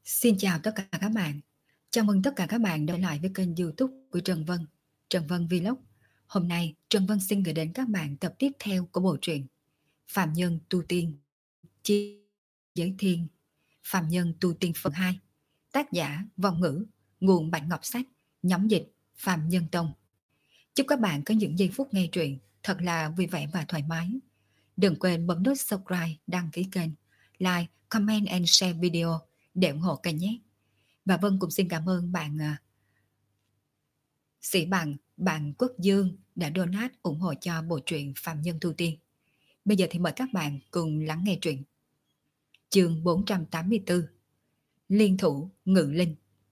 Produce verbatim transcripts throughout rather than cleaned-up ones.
Xin chào tất cả các bạn. Chào mừng tất cả các bạn đã lại với kênh YouTube của Trần Vân, Trần Vân Vlog. Hôm nay Trần Vân xin gửi đến các bạn tập tiếp theo của bộ truyện Phạm Nhân Tu Tiên Chi Giới Thiên, Phạm Nhân Tu Tiên phần hai. Tác giả Vong Ngữ, nguồn Bạch Ngọc Sách, nhóm dịch Phạm Nhân Tông. Chúc các bạn có những giây phút nghe truyện thật là vui vẻ và thoải mái. Đừng quên bấm nút subscribe, đăng ký kênh, like, comment and share video để ủng hộ kênh nhé. Và Vân cũng xin cảm ơn bạn à, Sĩ Bằng, bạn Quốc Dương đã donate ủng hộ cho bộ truyện Phạm Nhân Tu Tiên. Bây giờ thì mời các bạn cùng lắng nghe truyện. Chương bốn trăm tám mươi tư, Liên thủ ngự linh.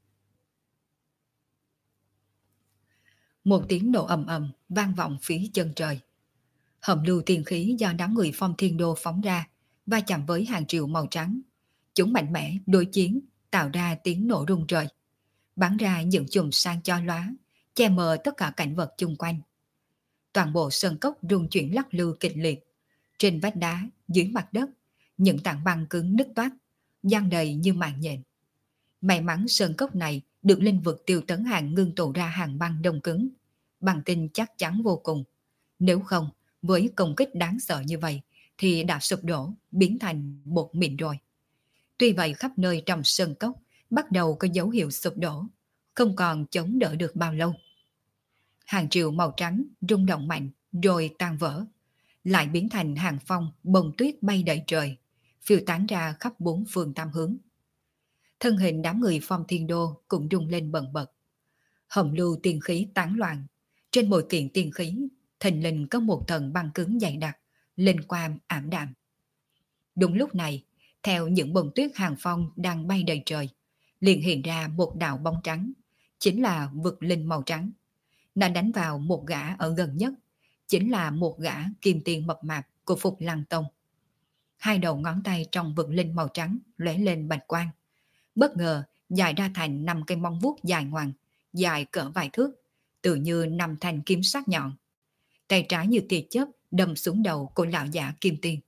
Một tiếng nổ ầm ầm vang vọng phía chân trời. Hầm lưu tiên khí do đám người Phong Thiên Đô phóng ra va chạm với hàng triệu màu trắng. Chúng mạnh mẽ đối chiến, tạo ra tiếng nổ rung trời, bắn ra những chùm sáng chói lóa, che mờ tất cả cảnh vật chung quanh. Toàn bộ sơn cốc rung chuyển lắc lư kịch liệt. Trên vách đá, dưới mặt đất, những tảng băng cứng nứt toát, giăng đầy như mạng nhện. May mắn sơn cốc này được linh vực Tiêu Tấn Hàng ngưng tụ ra hàng băng đông cứng, băng tinh chắc chắn vô cùng. Nếu không, với công kích đáng sợ như vậy, thì đã sụp đổ, biến thành bột mịn rồi. Tuy vậy khắp nơi trong sơn cốc bắt đầu có dấu hiệu sụp đổ, không còn chống đỡ được bao lâu. Hàng triệu màu trắng rung động mạnh rồi tan vỡ, lại biến thành hàng phong bông tuyết bay đầy trời, phiêu tán ra khắp bốn phương tám hướng. Thân hình đám người Phong Thiên Đô cũng rung lên bần bật. Hầm lưu tiên khí tán loạn, trên mỗi kiện tiên khí thình lình có một tầng băng cứng dày đặc, linh quang ảm đạm. Đúng lúc này, theo những bông tuyết hàng phong đang bay đầy trời, liền hiện ra một đạo bóng trắng, chính là vực linh màu trắng. Nó đánh vào một gã ở gần nhất, chính là một gã kim tiền mập mạp của Phục Lăng Tông. Hai đầu ngón tay trong vực linh màu trắng lóe lên bạch quang, bất ngờ dài ra thành năm cây móng vuốt dài ngoằng, dài cỡ vài thước, tự như năm thanh kiếm sắc nhọn. Tay trái như tia chớp đâm xuống đầu của lão giả kim tiền.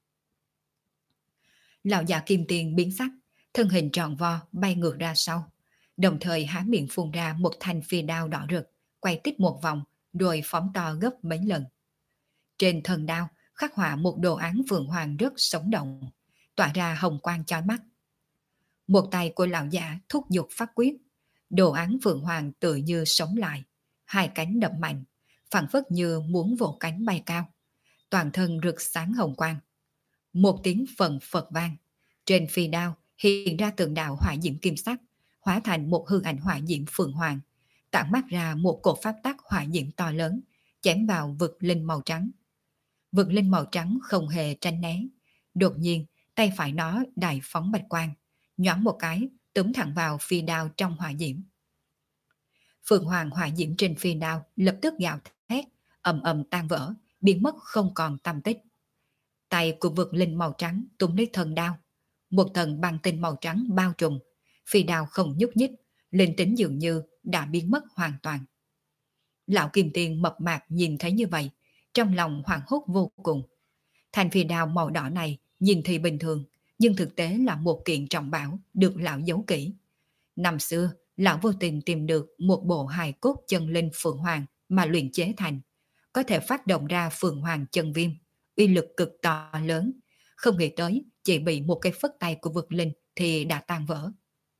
Lão giả kim tiền biến sắc, thân hình tròn vo bay ngược ra sau, đồng thời há miệng phun ra một thanh phi đao đỏ rực, quay tít một vòng rồi phóng to gấp mấy lần. Trên thân đao khắc họa một đồ án phượng hoàng rất sống động, tỏa ra hồng quang chói mắt. Một tay của lão giả thúc giục pháp quyết, đồ án phượng hoàng tự như sống lại, hai cánh đập mạnh, phảng phất như muốn vỗ cánh bay cao, toàn thân rực sáng hồng quang. Một tiếng phần phật vang, trên phi đao hiện ra tượng đạo hỏa diễm kim sắc, hóa thành một hư ảnh hỏa diễm phượng hoàng, tản mát ra một cột pháp tắc hỏa diễm to lớn, chém vào vực linh màu trắng. Vực linh màu trắng không hề tránh né, đột nhiên tay phải nó đại phóng bạch quang, nhoáng một cái túm thẳng vào phi đao trong hỏa diễm. Phượng hoàng hỏa diễm trên phi đao lập tức gào thét, ầm ầm tan vỡ, biến mất không còn tăm tích. Tay của vực linh màu trắng túm lấy thân đao, một tầng băng tinh màu trắng bao trùm, phi đao không nhúc nhích, linh tính dường như đã biến mất hoàn toàn. Lão kim tiền mập mạp nhìn thấy như vậy, trong lòng hoảng hốt vô cùng. Thanh phi đao màu đỏ này nhìn thì bình thường, nhưng thực tế là một kiện trọng bảo được lão giấu kỹ. Năm xưa, lão vô tình tìm được một bộ hài cốt chân linh phượng hoàng mà luyện chế thành, có thể phát động ra phượng hoàng chân viêm, uy lực cực to lớn. Không nghĩ tới chỉ bị một cái phất tay của vực linh thì đã tan vỡ.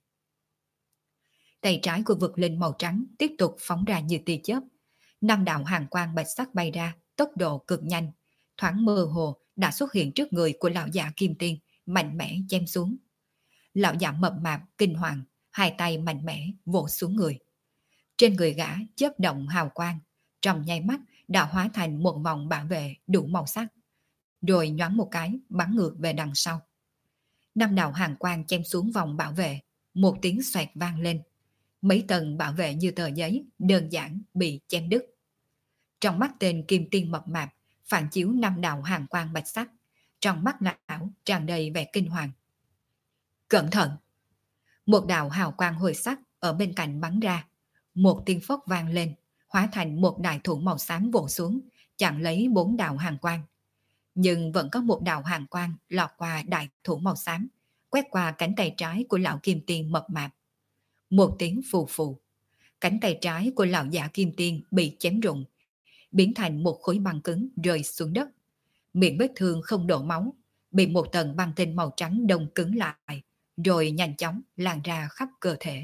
Tay trái của vực linh màu trắng tiếp tục phóng ra như tia chớp. Năm đạo hàng quang bạch sắc bay ra, tốc độ cực nhanh, thoáng mơ hồ đã xuất hiện trước người của lão giả kim tiên, mạnh mẽ chém xuống. Lão giả mập mạp kinh hoàng, hai tay mạnh mẽ vỗ xuống người. Trên người gã chớp động hào quang, trong nháy mắt đã hóa thành một vòng bảo vệ đủ màu sắc, rồi nhoáng một cái bắn ngược về đằng sau. Năm đạo hàng quang chém xuống vòng bảo vệ, một tiếng xoẹt vang lên. Mấy tầng bảo vệ như tờ giấy đơn giản bị chém đứt. Trong mắt tên kim tiên mập mạp phản chiếu năm đạo hàng quang bạch sắc, trong mắt lão tràn đầy vẻ kinh hoàng. Cẩn thận! Một đạo hào quang hồi sắc ở bên cạnh bắn ra, một tiếng phốc vang lên, hóa thành một đại thủ màu xám vỗ xuống, chặn lấy bốn đạo hàng quang. Nhưng vẫn có một đạo hàng quang lọt qua đại thủ màu xám, quét qua cánh tay trái của lão kim tiên mập mạp. Một tiếng phù phù, cánh tay trái của lão giả kim tiên bị chém rụng, biến thành một khối băng cứng rơi xuống đất. Miệng vết thương không đổ máu, bị một tầng băng tinh màu trắng đông cứng lại, rồi nhanh chóng lan ra khắp cơ thể.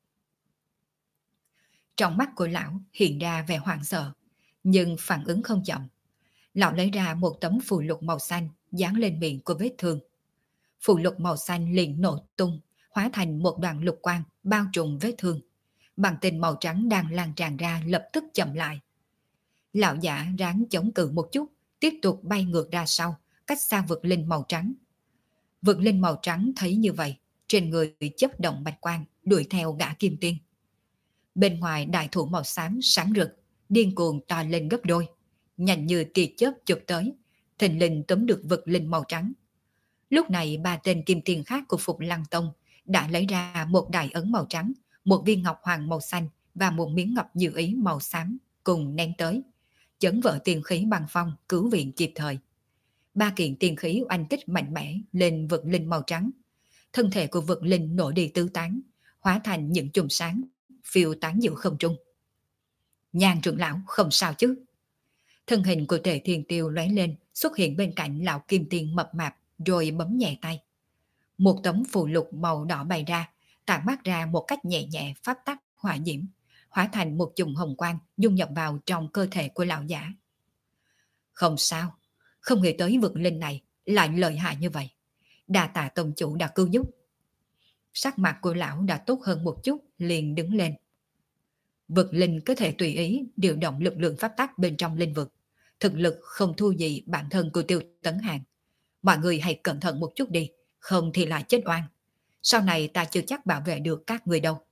Trong mắt của lão hiện ra vẻ hoảng sợ, nhưng phản ứng không chậm. Lão lấy ra một tấm phù lục màu xanh dán lên miệng của vết thương. Phù lục màu xanh liền nổ tung, hóa thành một đoàn lục quang bao trùm vết thương. Băng tinh màu trắng đang lan tràn ra lập tức chậm lại. Lão giả ráng chống cự một chút, tiếp tục bay ngược ra sau, cách xa vực linh màu trắng. Vực linh màu trắng thấy như vậy, trên người chớp động bạch quang, đuổi theo gã kim tiên. Bên ngoài đại thủ màu xám sáng rực, điên cuồng to lên gấp đôi, nhanh như tia chớp chụp tới, thình lình túm được vực linh màu trắng. Lúc này ba tên kim tiên khác của Phục Lăng Tông đã lấy ra một đại ấn màu trắng, một viên ngọc hoàng màu xanh và một miếng ngọc như ý màu xám cùng ném tới, chấn vỡ tiên khí băng phong cứu viện kịp thời. Ba kiện tiên khí oanh kích mạnh mẽ lên vực linh màu trắng. Thân thể của vực linh nổ đi tứ tán, hóa thành những chùm sáng phiêu tán giữa không trung. Nhan trưởng lão không sao chứ? Thân hình của Tề Thiên Tiêu lóe lên, xuất hiện bên cạnh lão kim tiên mập mạp, rồi bấm nhẹ tay. Một tấm phù lục màu đỏ bay ra, tản mát ra một cách nhẹ nhẹ pháp tắc hỏa diễm, hóa thành một chùm hồng quang dung nhập vào trong cơ thể của lão giả. Không sao, không nghĩ tới vực linh này lại lợi hại như vậy. Đa tạ tông chủ đã cứu giúp. Sắc mặt của lão đã tốt hơn một chút, liền đứng lên. Vực linh có thể tùy ý điều động lực lượng pháp tắc bên trong linh vực. Thực lực không thua gì bản thân của Tiêu Tấn Hàng. Mọi người hãy cẩn thận một chút đi, không thì lại chết oan. Sau này ta chưa chắc bảo vệ được các người đâu.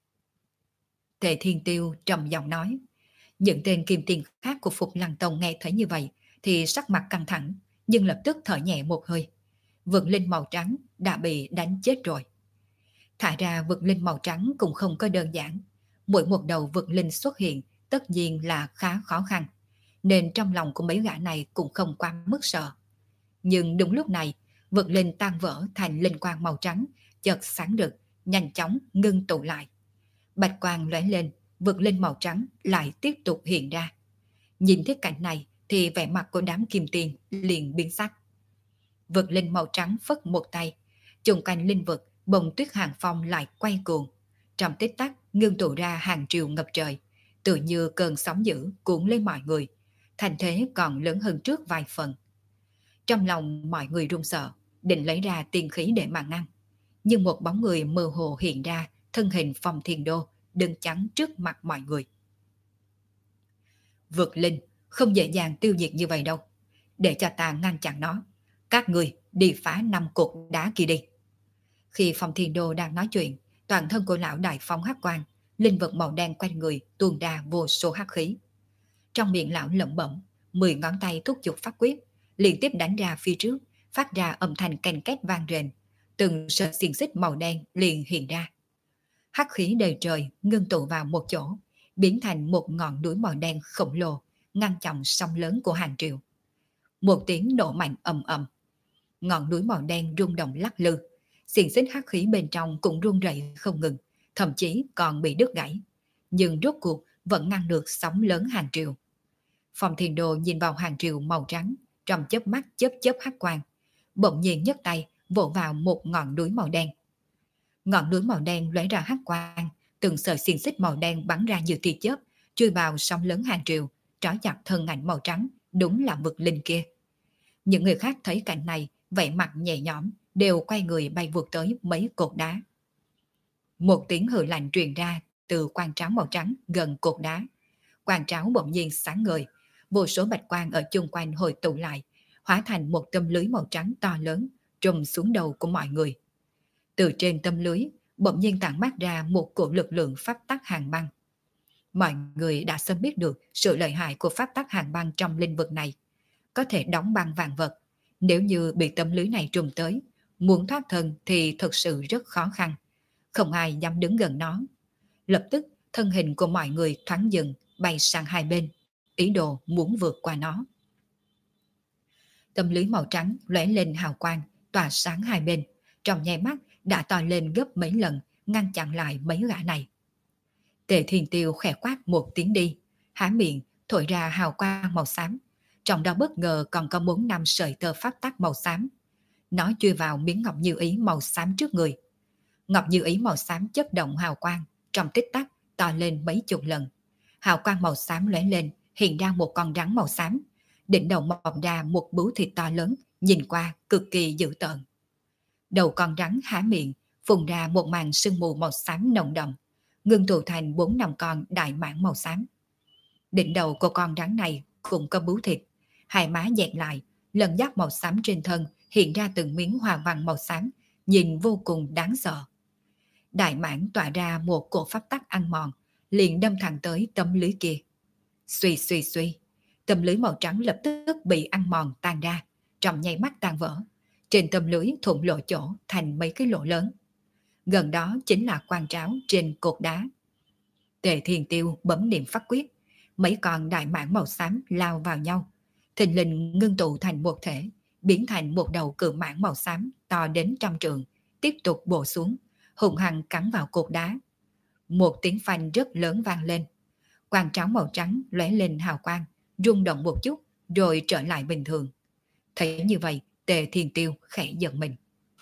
Tề Thiên Tiêu trầm giọng nói. Những tên kim tiền khác của Phục Lăng Tông nghe thấy như vậy thì sắc mặt căng thẳng, nhưng lập tức thở nhẹ một hơi. Vực linh màu trắng đã bị đánh chết rồi. Thả ra vực linh màu trắng cũng không có đơn giản. Mỗi một đầu vực linh xuất hiện tất nhiên là khá khó khăn, nên trong lòng của mấy gã này cũng không quá mức sợ. Nhưng đúng lúc này, vực linh tan vỡ thành linh quang màu trắng, chợt sáng rực, nhanh chóng ngưng tụ lại. Bạch quang lóe lên, vực linh màu trắng lại tiếp tục hiện ra. Nhìn thấy cảnh này thì vẻ mặt của đám kim tiền liền biến sắc. Vực linh màu trắng phất một tay, chung quanh linh vực bông tuyết hàng phong lại quay cuồng. Trong tích tắc ngưng tụ ra hàng triều ngập trời, tự như cơn sóng dữ cuốn lấy mọi người, thành thế còn lớn hơn trước vài phần. Trong lòng mọi người run sợ, định lấy ra tiên khí để mà ngăn. Nhưng một bóng người mơ hồ hiện ra, thân hình Phong Thiên Đô, đứng chắn trước mặt mọi người. Vực linh không dễ dàng tiêu diệt như vậy đâu. Để cho ta ngăn chặn nó. Các người đi phá năm cột đá kia đi. Khi Phong Thiên Đô đang nói chuyện, toàn thân của lão đại phóng hắc quang, linh vật màu đen quanh người tuôn ra vô số hắc khí. Trong miệng lão lẩm bẩm, mười ngón tay thúc giục pháp quyết, liên tiếp đánh ra phía trước, phát ra âm thanh canh két vang rền. Từng sợi xiềng xích màu đen liền hiện ra. Hắc khí đầy trời ngưng tụ vào một chỗ, biến thành một ngọn núi màu đen khổng lồ, ngăn chặn sông lớn của hàng triệu. Một tiếng nổ mạnh ầm ầm, ngọn núi màu đen rung động lắc lư, xiềng xích hắc khí bên trong cũng rung rẩy không ngừng, thậm chí còn bị đứt gãy, nhưng rốt cuộc vẫn ngăn được sóng lớn hàng triệu. Phong Thiên Đô nhìn vào hàng triệu màu trắng, trong chớp mắt chớp chớp hắc quang, bỗng nhiên nhấc tay vỗ vào một ngọn núi màu đen. Ngọn núi màu đen lóe ra hắc quang, từng sợi xiềng xích màu đen bắn ra như tia chớp, chui vào sóng lớn hàng triệu, trói chặt thân ảnh màu trắng, đúng là vực linh kia. Những người khác thấy cảnh này, vẻ mặt nhẹ nhõm, đều quay người bay vụt tới mấy cột đá. Một tiếng hừ lạnh truyền ra từ quang tráo màu trắng gần cột đá. Quang tráo bỗng nhiên sáng ngời, vô số bạch quang ở chung quanh hồi tụ lại, hóa thành một tấm lưới màu trắng to lớn, trùm xuống đầu của mọi người. Từ trên tấm lưới, bỗng nhiên tản mát ra một cổ lực lượng pháp tắc hàng băng. Mọi người đã sớm biết được sự lợi hại của pháp tắc hàng băng trong lĩnh vực này. Có thể đóng băng vạn vật. Nếu như bị tấm lưới này trùm tới, muốn thoát thân thì thật sự rất khó khăn. Không ai dám đứng gần nó. Lập tức, thân hình của mọi người thoáng dừng, bay sang hai bên, ý đồ muốn vượt qua nó. Tấm lưới màu trắng lóe lên hào quang, tỏa sáng hai bên, trong nháy mắt đã to lên gấp mấy lần, ngăn chặn lại mấy gã này. Tề Thiên Tiêu khẽ quát một tiếng đi, há miệng thổi ra hào quang màu xám, trong đó bất ngờ còn có bốn năm sợi tơ pháp tắc màu xám. Nó chui vào miếng ngọc như ý màu xám trước người. Ngọc như ý màu xám chớp động hào quang, trong tích tắc to lên mấy chục lần. Hào quang màu xám lóe lên, hiện ra một con rắn màu xám, đỉnh đầu mọc ra một bướu thịt to lớn, nhìn qua cực kỳ dữ tợn. Đầu con rắn há miệng, phun ra một màn sương mù màu xám nồng đậm, ngưng tụ thành bốn năm con đại mãng màu xám. Đỉnh đầu của con rắn này cũng có bướu thịt, hai má dẹt lại, lần giáp màu xám trên thân hiện ra từng miếng hoa văn màu xám, nhìn vô cùng đáng sợ. Đại mãng tỏa ra một cổ pháp tắc ăn mòn, liền đâm thẳng tới tấm lưới kia. Suy suy suy, tấm lưới màu trắng lập tức bị ăn mòn tan ra, trong nháy mắt tan vỡ. Trên tấm lưới thủng lộ chỗ thành mấy cái lỗ lớn. Gần đó chính là quan tráo trên cột đá. Tề Thiên Tiêu bấm niệm pháp quyết, mấy con đại mãng màu xám lao vào nhau, thình lình ngưng tụ thành một thể, biến thành một đầu cự mãng màu xám to đến trăm trượng, tiếp tục bổ xuống, hùng hăng cắn vào cột đá. Một tiếng phanh rất lớn vang lên, quan tráo màu trắng lóe lên hào quang, rung động một chút rồi trở lại bình thường. Thấy như vậy, Tề Thiên Tiêu khẽ giận mình.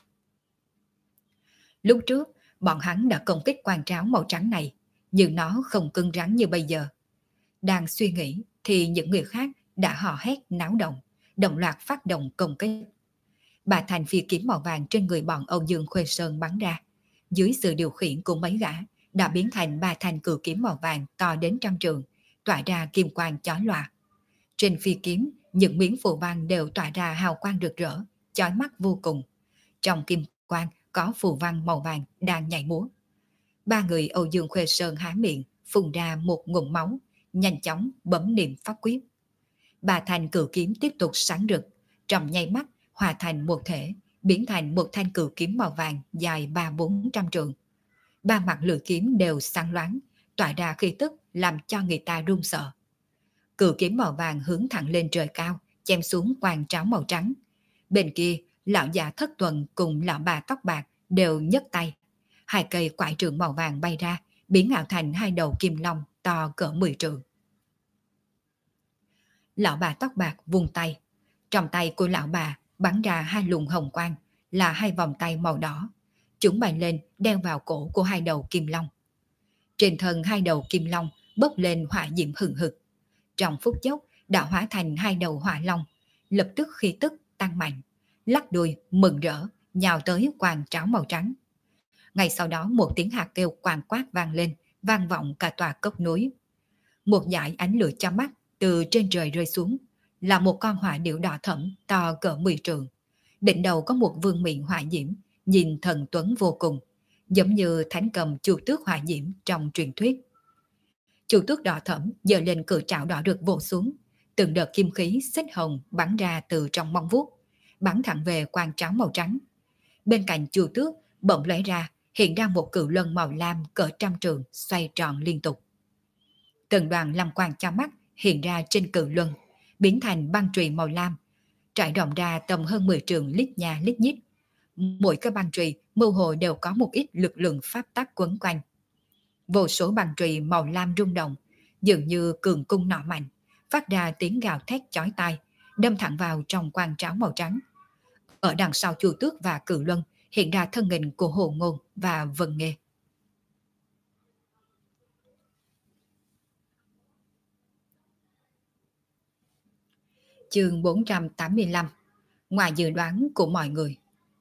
Lúc trước, bọn hắn đã công kích quan tráo màu trắng này, nhưng nó không cứng rắn như bây giờ. Đang suy nghĩ thì những người khác đã hò hét náo động, đồng loạt phát động công kích. Bà thành phi kiếm màu vàng trên người bọn Âu Dương Khuê Sơn bắn ra, dưới sự điều khiển của mấy gã đã biến thành ba thanh cự kiếm màu vàng to đến trăm trượng, tỏa ra kim quang chói lòa. Trên phi kiếm, những miếng phù văn đều tỏa ra hào quang rực rỡ, chói mắt vô cùng. Trong kim quang có phù văn màu vàng đang nhảy múa. Ba người Âu Dương Khuê Sơn há miệng, phun ra một ngụm máu, nhanh chóng bấm niệm pháp quyết. Ba thanh cự kiếm tiếp tục sáng rực, trong nháy mắt hòa thành một thể, biến thành một thanh cự kiếm màu vàng dài ba bốn trăm trượng. Ba mặt lưỡi kiếm đều sáng loáng, tỏa ra khí tức làm cho người ta run sợ. Cự kiếm màu vàng hướng thẳng lên trời cao, chém xuống quan tráo màu trắng. Bên kia, lão già Thất Tuần cùng lão bà tóc bạc đều nhấc tay. Hai cây quải trượng màu vàng bay ra, biến ảo thành hai đầu kim long to cỡ mười trượng. Lão bà tóc bạc vung tay. Trong tay của lão bà bắn ra hai luồng hồng quang, là hai vòng tay màu đỏ. Chúng bay lên đeo vào cổ của hai đầu kim long. Trên thân hai đầu kim long bốc lên hỏa diễm hừng hực. Trong phút chốc đã hóa thành hai đầu hỏa long, lập tức khí tức tăng mạnh, lắc đuôi mừng rỡ nhào tới quan tráo màu trắng. Ngay sau đó một tiếng hạt kêu quàng quát vang lên, vang vọng cả tòa cốc núi. Một dải ánh lửa cho mắt từ trên trời rơi xuống, là một con hỏa điểu đỏ thẫm to cỡ mười trượng. Đỉnh đầu có một vương miện hỏa diễm, nhìn thần tuấn vô cùng, giống như thánh cầm chu tước hỏa diễm trong truyền thuyết. Chu tước đỏ thẫm giơ lên cự trảo đỏ rực vồ xuống, từng đợt kim khí xích hồng bắn ra từ trong móng vuốt, bắn thẳng về quan tráo màu trắng. Bên cạnh chu tước bỗng lóe ra, hiện ra một cự lân màu lam cỡ trăm trượng xoay tròn liên tục. Từng đoàn lam quang cho mắt hiện ra trên cự luân, biến thành băng chùy màu lam, trải rộng ra tầm hơn mười trượng lít nha lít nhít. Mỗi cái băng chùy mơ hồ đều có một ít lực lượng pháp tắc quấn quanh. Vô số băng chùy màu lam rung động, dường như cường cung nỏ mạnh, phát ra tiếng gào thét chói tai, đâm thẳng vào trong quan tráo màu trắng. Ở đằng sau chu tước và cự luân hiện ra thân hình của Hồ Ngôn và Vân Nghê. Chương bốn trăm tám mươi lăm. Ngoài dự đoán của mọi người.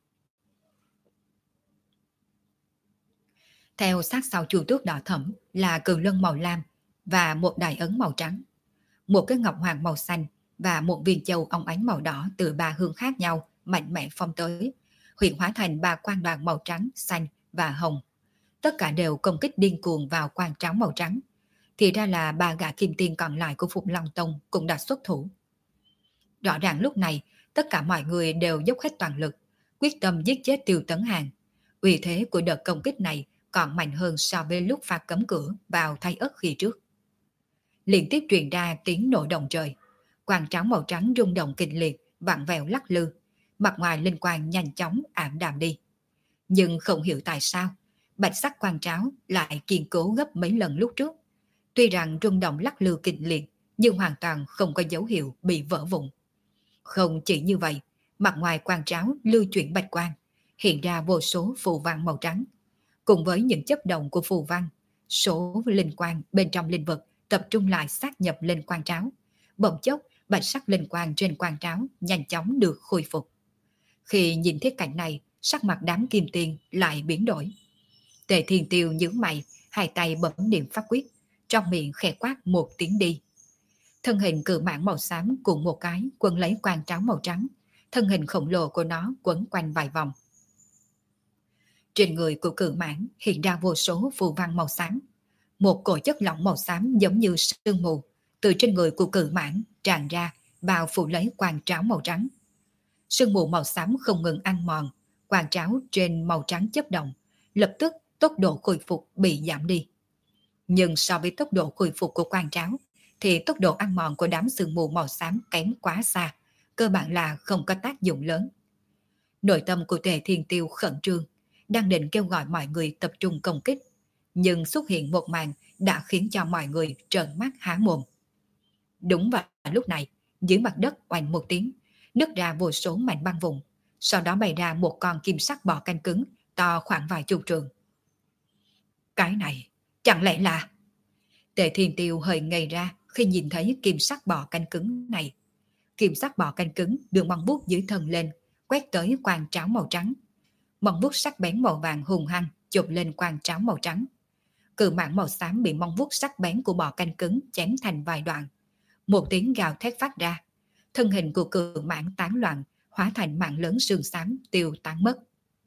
Theo sát sau chu tước đỏ thẫm là cự luân màu lam và một đại ấn màu trắng. Một cái ngọc hoàng màu xanh và một viên châu óng ánh màu đỏ từ ba hướng khác nhau mạnh mẽ phong tới, hiện hóa thành ba quan đoàn màu trắng, xanh và hồng. Tất cả đều công kích điên cuồng vào quan tráo màu trắng. Thì ra là ba gã kim tiên còn lại của Phục Long Tông cũng đã xuất thủ. Rõ ràng lúc này, tất cả mọi người đều dốc hết toàn lực, quyết tâm giết chết Tiêu Tấn Hàng. Uy thế của đợt công kích này còn mạnh hơn so với lúc phạt cấm cửa vào Thay Ất khi trước. Liên tiếp truyền ra tiếng nổ động trời, quan tráo màu trắng rung động kịch liệt, vặn vẹo lắc lư, mặt ngoài linh quang nhanh chóng ảm đạm đi. Nhưng không hiểu tại sao, bạch sắc quan tráo lại kiên cố gấp mấy lần lúc trước. Tuy rằng rung động lắc lư kịch liệt, nhưng hoàn toàn không có dấu hiệu bị vỡ vụn. Không chỉ như vậy, mặt ngoài quan tráo lưu chuyển bạch quang, hiện ra vô số phù văn màu trắng. Cùng với những chấp động của phù văn, số linh quang bên trong linh vật tập trung lại sát nhập lên quan tráo. Bỗng chốc, bạch sắc linh quang trên quan tráo nhanh chóng được khôi phục. Khi nhìn thấy cảnh này, sắc mặt đám kim tiền lại biến đổi. Tề Thiên Tiêu nhướng mày, hai tay bấm niệm pháp quyết, trong miệng khẽ quát một tiếng đi. Thân hình cự mãng màu xám cùng một cái quấn lấy quan tráo màu trắng, thân hình khổng lồ của nó quấn quanh vài vòng. Trên người của cự mãng hiện ra vô số phù văn màu xám. Một cổ chất lỏng màu xám giống như sương mù từ trên người của cự mãng tràn ra, bao phủ lấy quan tráo màu trắng. Sương mù màu xám không ngừng ăn mòn, quan tráo trên màu trắng chớp động, lập tức tốc độ khôi phục bị giảm đi. Nhưng so với tốc độ khôi phục của quan tráo, thì tốc độ ăn mòn của đám sương mù màu xám kém quá xa, cơ bản là không có tác dụng lớn. Nội tâm của Tề Thiên Tiêu khẩn trương, đang định kêu gọi mọi người tập trung công kích, nhưng xuất hiện một màn đã khiến cho mọi người trợn mắt há mồm. Đúng vào lúc này, dưới mặt đất oanh một tiếng, nứt ra vô số mảnh băng vụn, sau đó bày ra một con kim sắc bò canh cứng to khoảng vài chục trường. Cái này, chẳng lẽ là... Tề Thiên Tiêu hơi ngây ra khi nhìn thấy kim sắc bò canh cứng này. Kim sắc bò canh cứng đưa móng vuốt dưới thân lên, quét tới quan tráo màu trắng. Móng vuốt sắc bén màu vàng hùng hăng chụp lên quan tráo màu trắng. Cự mãng màu xám bị móng vuốt sắc bén của bò canh cứng chém thành vài đoạn. Một tiếng gào thét phát ra, thân hình của cự mãng tán loạn, hóa thành mảng lớn sương xám tiêu tán mất.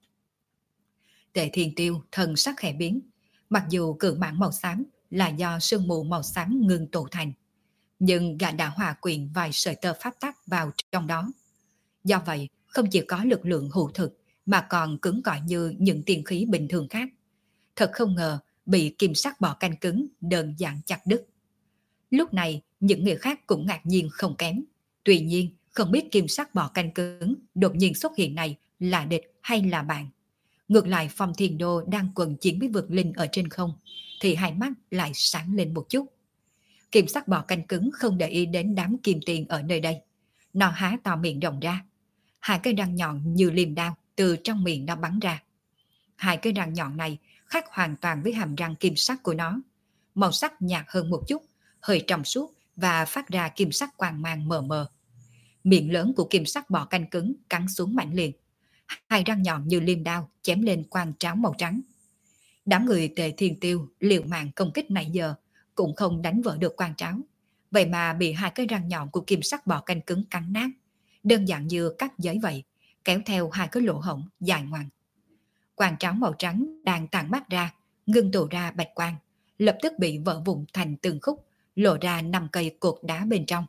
Tề Thiên Tiêu thần sắc khẽ biến, mặc dù cự mãng màu xám là do sương mù màu xám ngưng tụ thành, nhưng gã đã hòa quyện vài sợi tơ pháp tắc vào trong đó. Do vậy, không chỉ có lực lượng hữu thực, mà còn cứng cỏi như những tiên khí bình thường khác. Thật không ngờ bị kim sắc bò canh cứng đơn giản chặt đứt. Lúc này, những người khác cũng ngạc nhiên không kém. Tuy nhiên, không biết kim sắc bò canh cứng đột nhiên xuất hiện này là địch hay là bạn. Ngược lại Phong Thiên Đô đang quần chiến với vực linh ở trên không, thì hai mắt lại sáng lên một chút. Kim sắc bò canh cứng không để ý đến đám kim tiền ở nơi đây. Nó há to miệng rộng ra. Hai cái răng nhọn như liềm đao từ trong miệng nó bắn ra. Hai cái răng nhọn này khác hoàn toàn với hàm răng kim sắc của nó. Màu sắc nhạt hơn một chút, hơi trong suốt và phát ra kim sắc quang mang mờ mờ. Miệng lớn của kim sắc bò canh cứng cắn xuống mạnh liệt. Hai răng nhọn như liềm đao chém lên quan tráo màu trắng. Đám người Tề Thiên Tiêu liều mạng công kích nãy giờ cũng không đánh vỡ được quan tráo. Vậy mà bị hai cái răng nhọn của kim sắc bò canh cứng cắn nát. Đơn giản như cắt giấy vậy, kéo theo hai cái lỗ hổng dài ngoằng. Quan tráo màu trắng đang tàn mắt ra, ngưng tụ ra bạch quang, lập tức bị vỡ vụn thành từng khúc, lộ ra năm cây cột đá bên trong.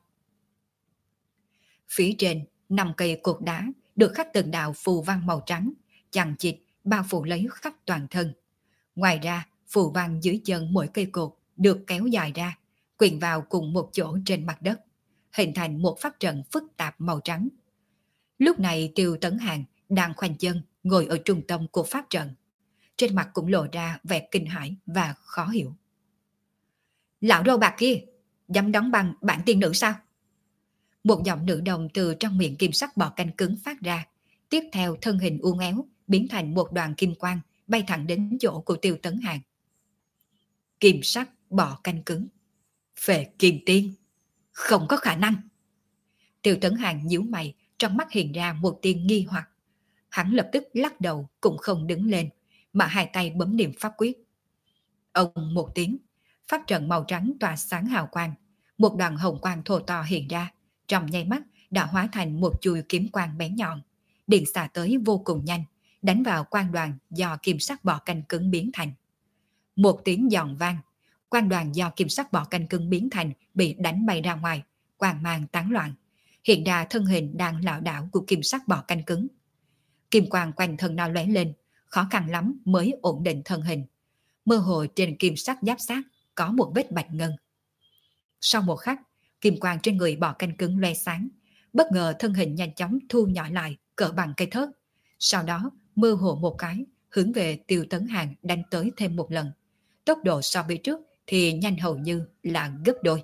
Phía trên, năm cây cột đá được khắc từng đạo phù văn màu trắng, chằng chịt bao phủ lấy khắp toàn thân. Ngoài ra, phù văn dưới chân mỗi cây cột được kéo dài ra, quyện vào cùng một chỗ trên mặt đất, hình thành một pháp trận phức tạp màu trắng. Lúc này Tiêu Tấn Hàng đang khoanh chân ngồi ở trung tâm của pháp trận. Trên mặt cũng lộ ra vẻ kinh hãi và khó hiểu. Lão râu bạc kia, dám đóng băng bản tiên nữ sao? Một giọng nữ đồng từ trong miệng kim sắc bò canh cứng phát ra. Tiếp theo thân hình uốn éo biến thành một đoàn kim quang bay thẳng đến chỗ của Tiêu Tấn Hàng. Kim sắc bò canh cứng, phệ kim tiên, không có khả năng. Tiêu Tấn Hàng nhíu mày, trong mắt hiện ra một tia nghi hoặc. Hắn lập tức lắc đầu cũng không đứng lên, mà hai tay bấm niệm pháp quyết. Ông một tiếng, pháp trận màu trắng tỏa sáng hào quang, một đoàn hồng quang thô to hiện ra, trong nháy mắt đã hóa thành một chùi kiếm quang bén nhọn, điện xạ tới vô cùng nhanh, đánh vào quang đoàn do kim sắc bò canh cứng biến thành. Một tiếng giòn vang, quang đoàn do kim sắc bò canh cứng biến thành bị đánh bay ra ngoài, quang mang tán loạn, hiện ra thân hình đang lảo đảo của kim sắc bò canh cứng. Kim quang quanh thân nó lóe lên, khó khăn lắm mới ổn định thân hình. Mơ hồ trên kim sắc giáp sát có một vết bạch ngân. Sau một khắc, kim quang trên người bò canh cứng lóe sáng, bất ngờ thân hình nhanh chóng thu nhỏ lại cỡ bằng cây thớt. Sau đó mơ hồ một cái, hướng về Tiêu Tấn Hàng đánh tới thêm một lần. Tốc độ so với trước thì nhanh hầu như là gấp đôi.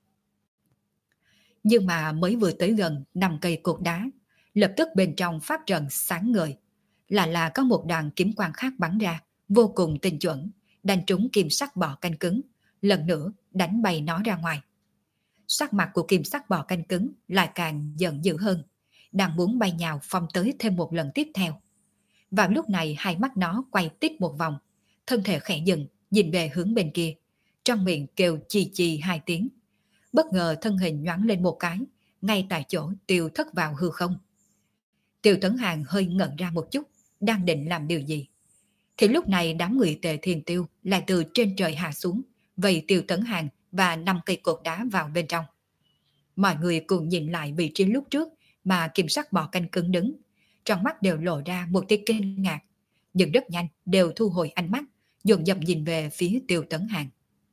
Nhưng mà mới vừa tới gần năm cây cột đá, lập tức bên trong pháp trận sáng ngời, là là có một đoàn kiếm quang khác bắn ra, vô cùng tinh chuẩn, đánh trúng kim sắc bọ canh cứng, lần nữa đánh bay nó ra ngoài. Sắc mặt của kim sắc bọ canh cứng lại càng giận dữ hơn, đang muốn bay nhào phong tới thêm một lần tiếp theo. Vào lúc này hai mắt nó quay tít một vòng, thân thể khẽ dừng, nhìn về hướng bên kia, trong miệng kêu chì chì hai tiếng. Bất ngờ thân hình nhoáng lên một cái, ngay tại chỗ tiêu thất vào hư không. Tiêu Tấn Hàng hơi ngẩn ra một chút, đang định làm điều gì. Thì lúc này đám người Tề Thiên Tiêu lại từ trên trời hạ xuống, vây Tiêu Tấn Hàng và năm cây cột đá vào bên trong. Mọi người cùng nhìn lại vị trí lúc trước mà kim sắc bọ canh cứng đứng, trong mắt đều lộ ra một tia kinh ngạc, nhưng rất nhanh đều thu hồi ánh mắt, dồn dập nhìn về phía Tiêu Tấn Hàng.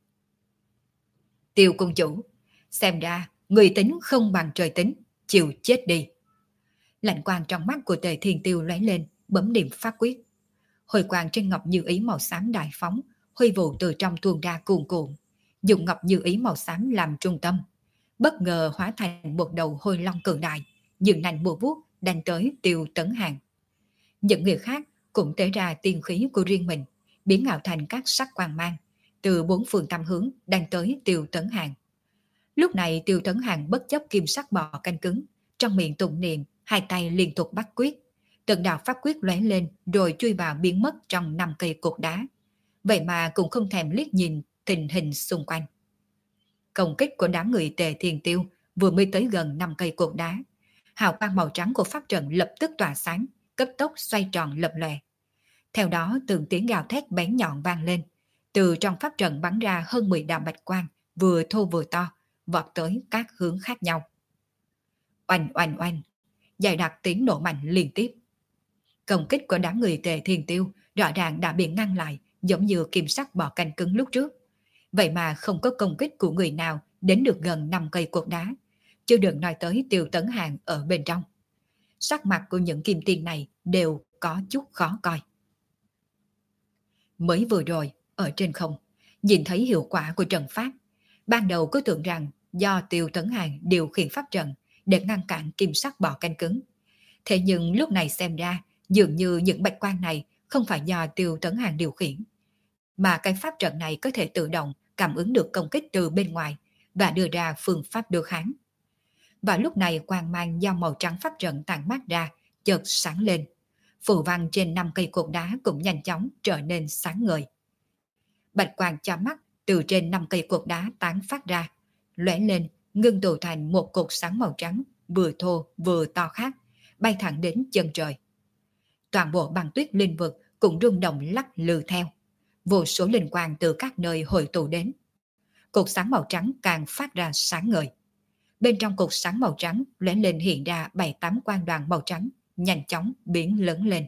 Tiêu cung chủ, xem ra người tính không bằng trời tính, chịu chết đi. Lạnh quang trong mắt của Tề Thiên Tiêu lóe lên, bấm điểm pháp quyết. Hồi quang trên ngọc như ý màu xám đại phóng, huy vụ từ trong tuôn ra cuồn cuộn, dùng ngọc như ý màu xám làm trung tâm, bất ngờ hóa thành một đầu hôi long cường đại, dựng nành bùa vuốt đánh tới Tiêu Tấn Hàng. Những người khác cũng tế ra tiên khí của riêng mình, biến ảo thành các sắc quang mang, từ bốn phương tám hướng đánh tới Tiêu Tấn Hàng. Lúc này Tiêu Tấn Hàng bất chấp kim sắc bọ canh cứng, trong miệng tụng niệm, hai tay liên tục bắt quyết, từng đạo pháp quyết lóe lên rồi chui vào biến mất trong năm cây cột đá. Vậy mà cũng không thèm liếc nhìn tình hình xung quanh. Công kích của đám người Tề Thiên Tiêu vừa mới tới gần năm cây cột đá, hào quang màu trắng của pháp trận lập tức tỏa sáng, cấp tốc xoay tròn lập lòe. Theo đó từng tiếng gào thét bén nhọn vang lên, từ trong pháp trận bắn ra hơn mười đạo bạch quang, vừa thô vừa to, vọt tới các hướng khác nhau. Oanh oanh oanh, dài đặc tiếng nổ mạnh liên tiếp. Công kích của đám người Tề Thiên Tiêu rõ ràng đã bị ngăn lại, giống như kim sắc bọ canh cứng lúc trước. Vậy mà không có công kích của người nào đến được gần năm cây cột đá, chưa đừng nói tới Tiêu Tấn Hàng ở bên trong. Sắc mặt của những kim tiên này đều có chút khó coi. Mới vừa rồi, ở trên không, nhìn thấy hiệu quả của trận pháp. Ban đầu cứ tưởng rằng do Tiêu Tấn Hàng điều khiển pháp trận để ngăn cản kim sắc bọ canh cứng. Thế nhưng lúc này xem ra, dường như những bạch quang này không phải do Tiêu Tấn Hàng điều khiển, mà cái pháp trận này có thể tự động cảm ứng được công kích từ bên ngoài và đưa ra phương pháp đối kháng. Và lúc này quang mang do màu trắng pháp trận tản mát ra chợt sáng lên, phù văn trên năm cây cột đá cũng nhanh chóng trở nên sáng ngời. Bạch quang chói mắt từ trên năm cây cột đá tán phát ra, lóe lên ngưng tụ thành một cột sáng màu trắng, vừa thô vừa to khác, bay thẳng đến chân trời. Toàn bộ băng tuyết linh vực cũng rung động lắc lư theo, vô số linh quang từ các nơi hội tụ đến. Cột sáng màu trắng càng phát ra sáng ngời. Bên trong cột sáng màu trắng lóe lên hiện ra bảy tám quang đoàn màu trắng, nhanh chóng biến lớn lên.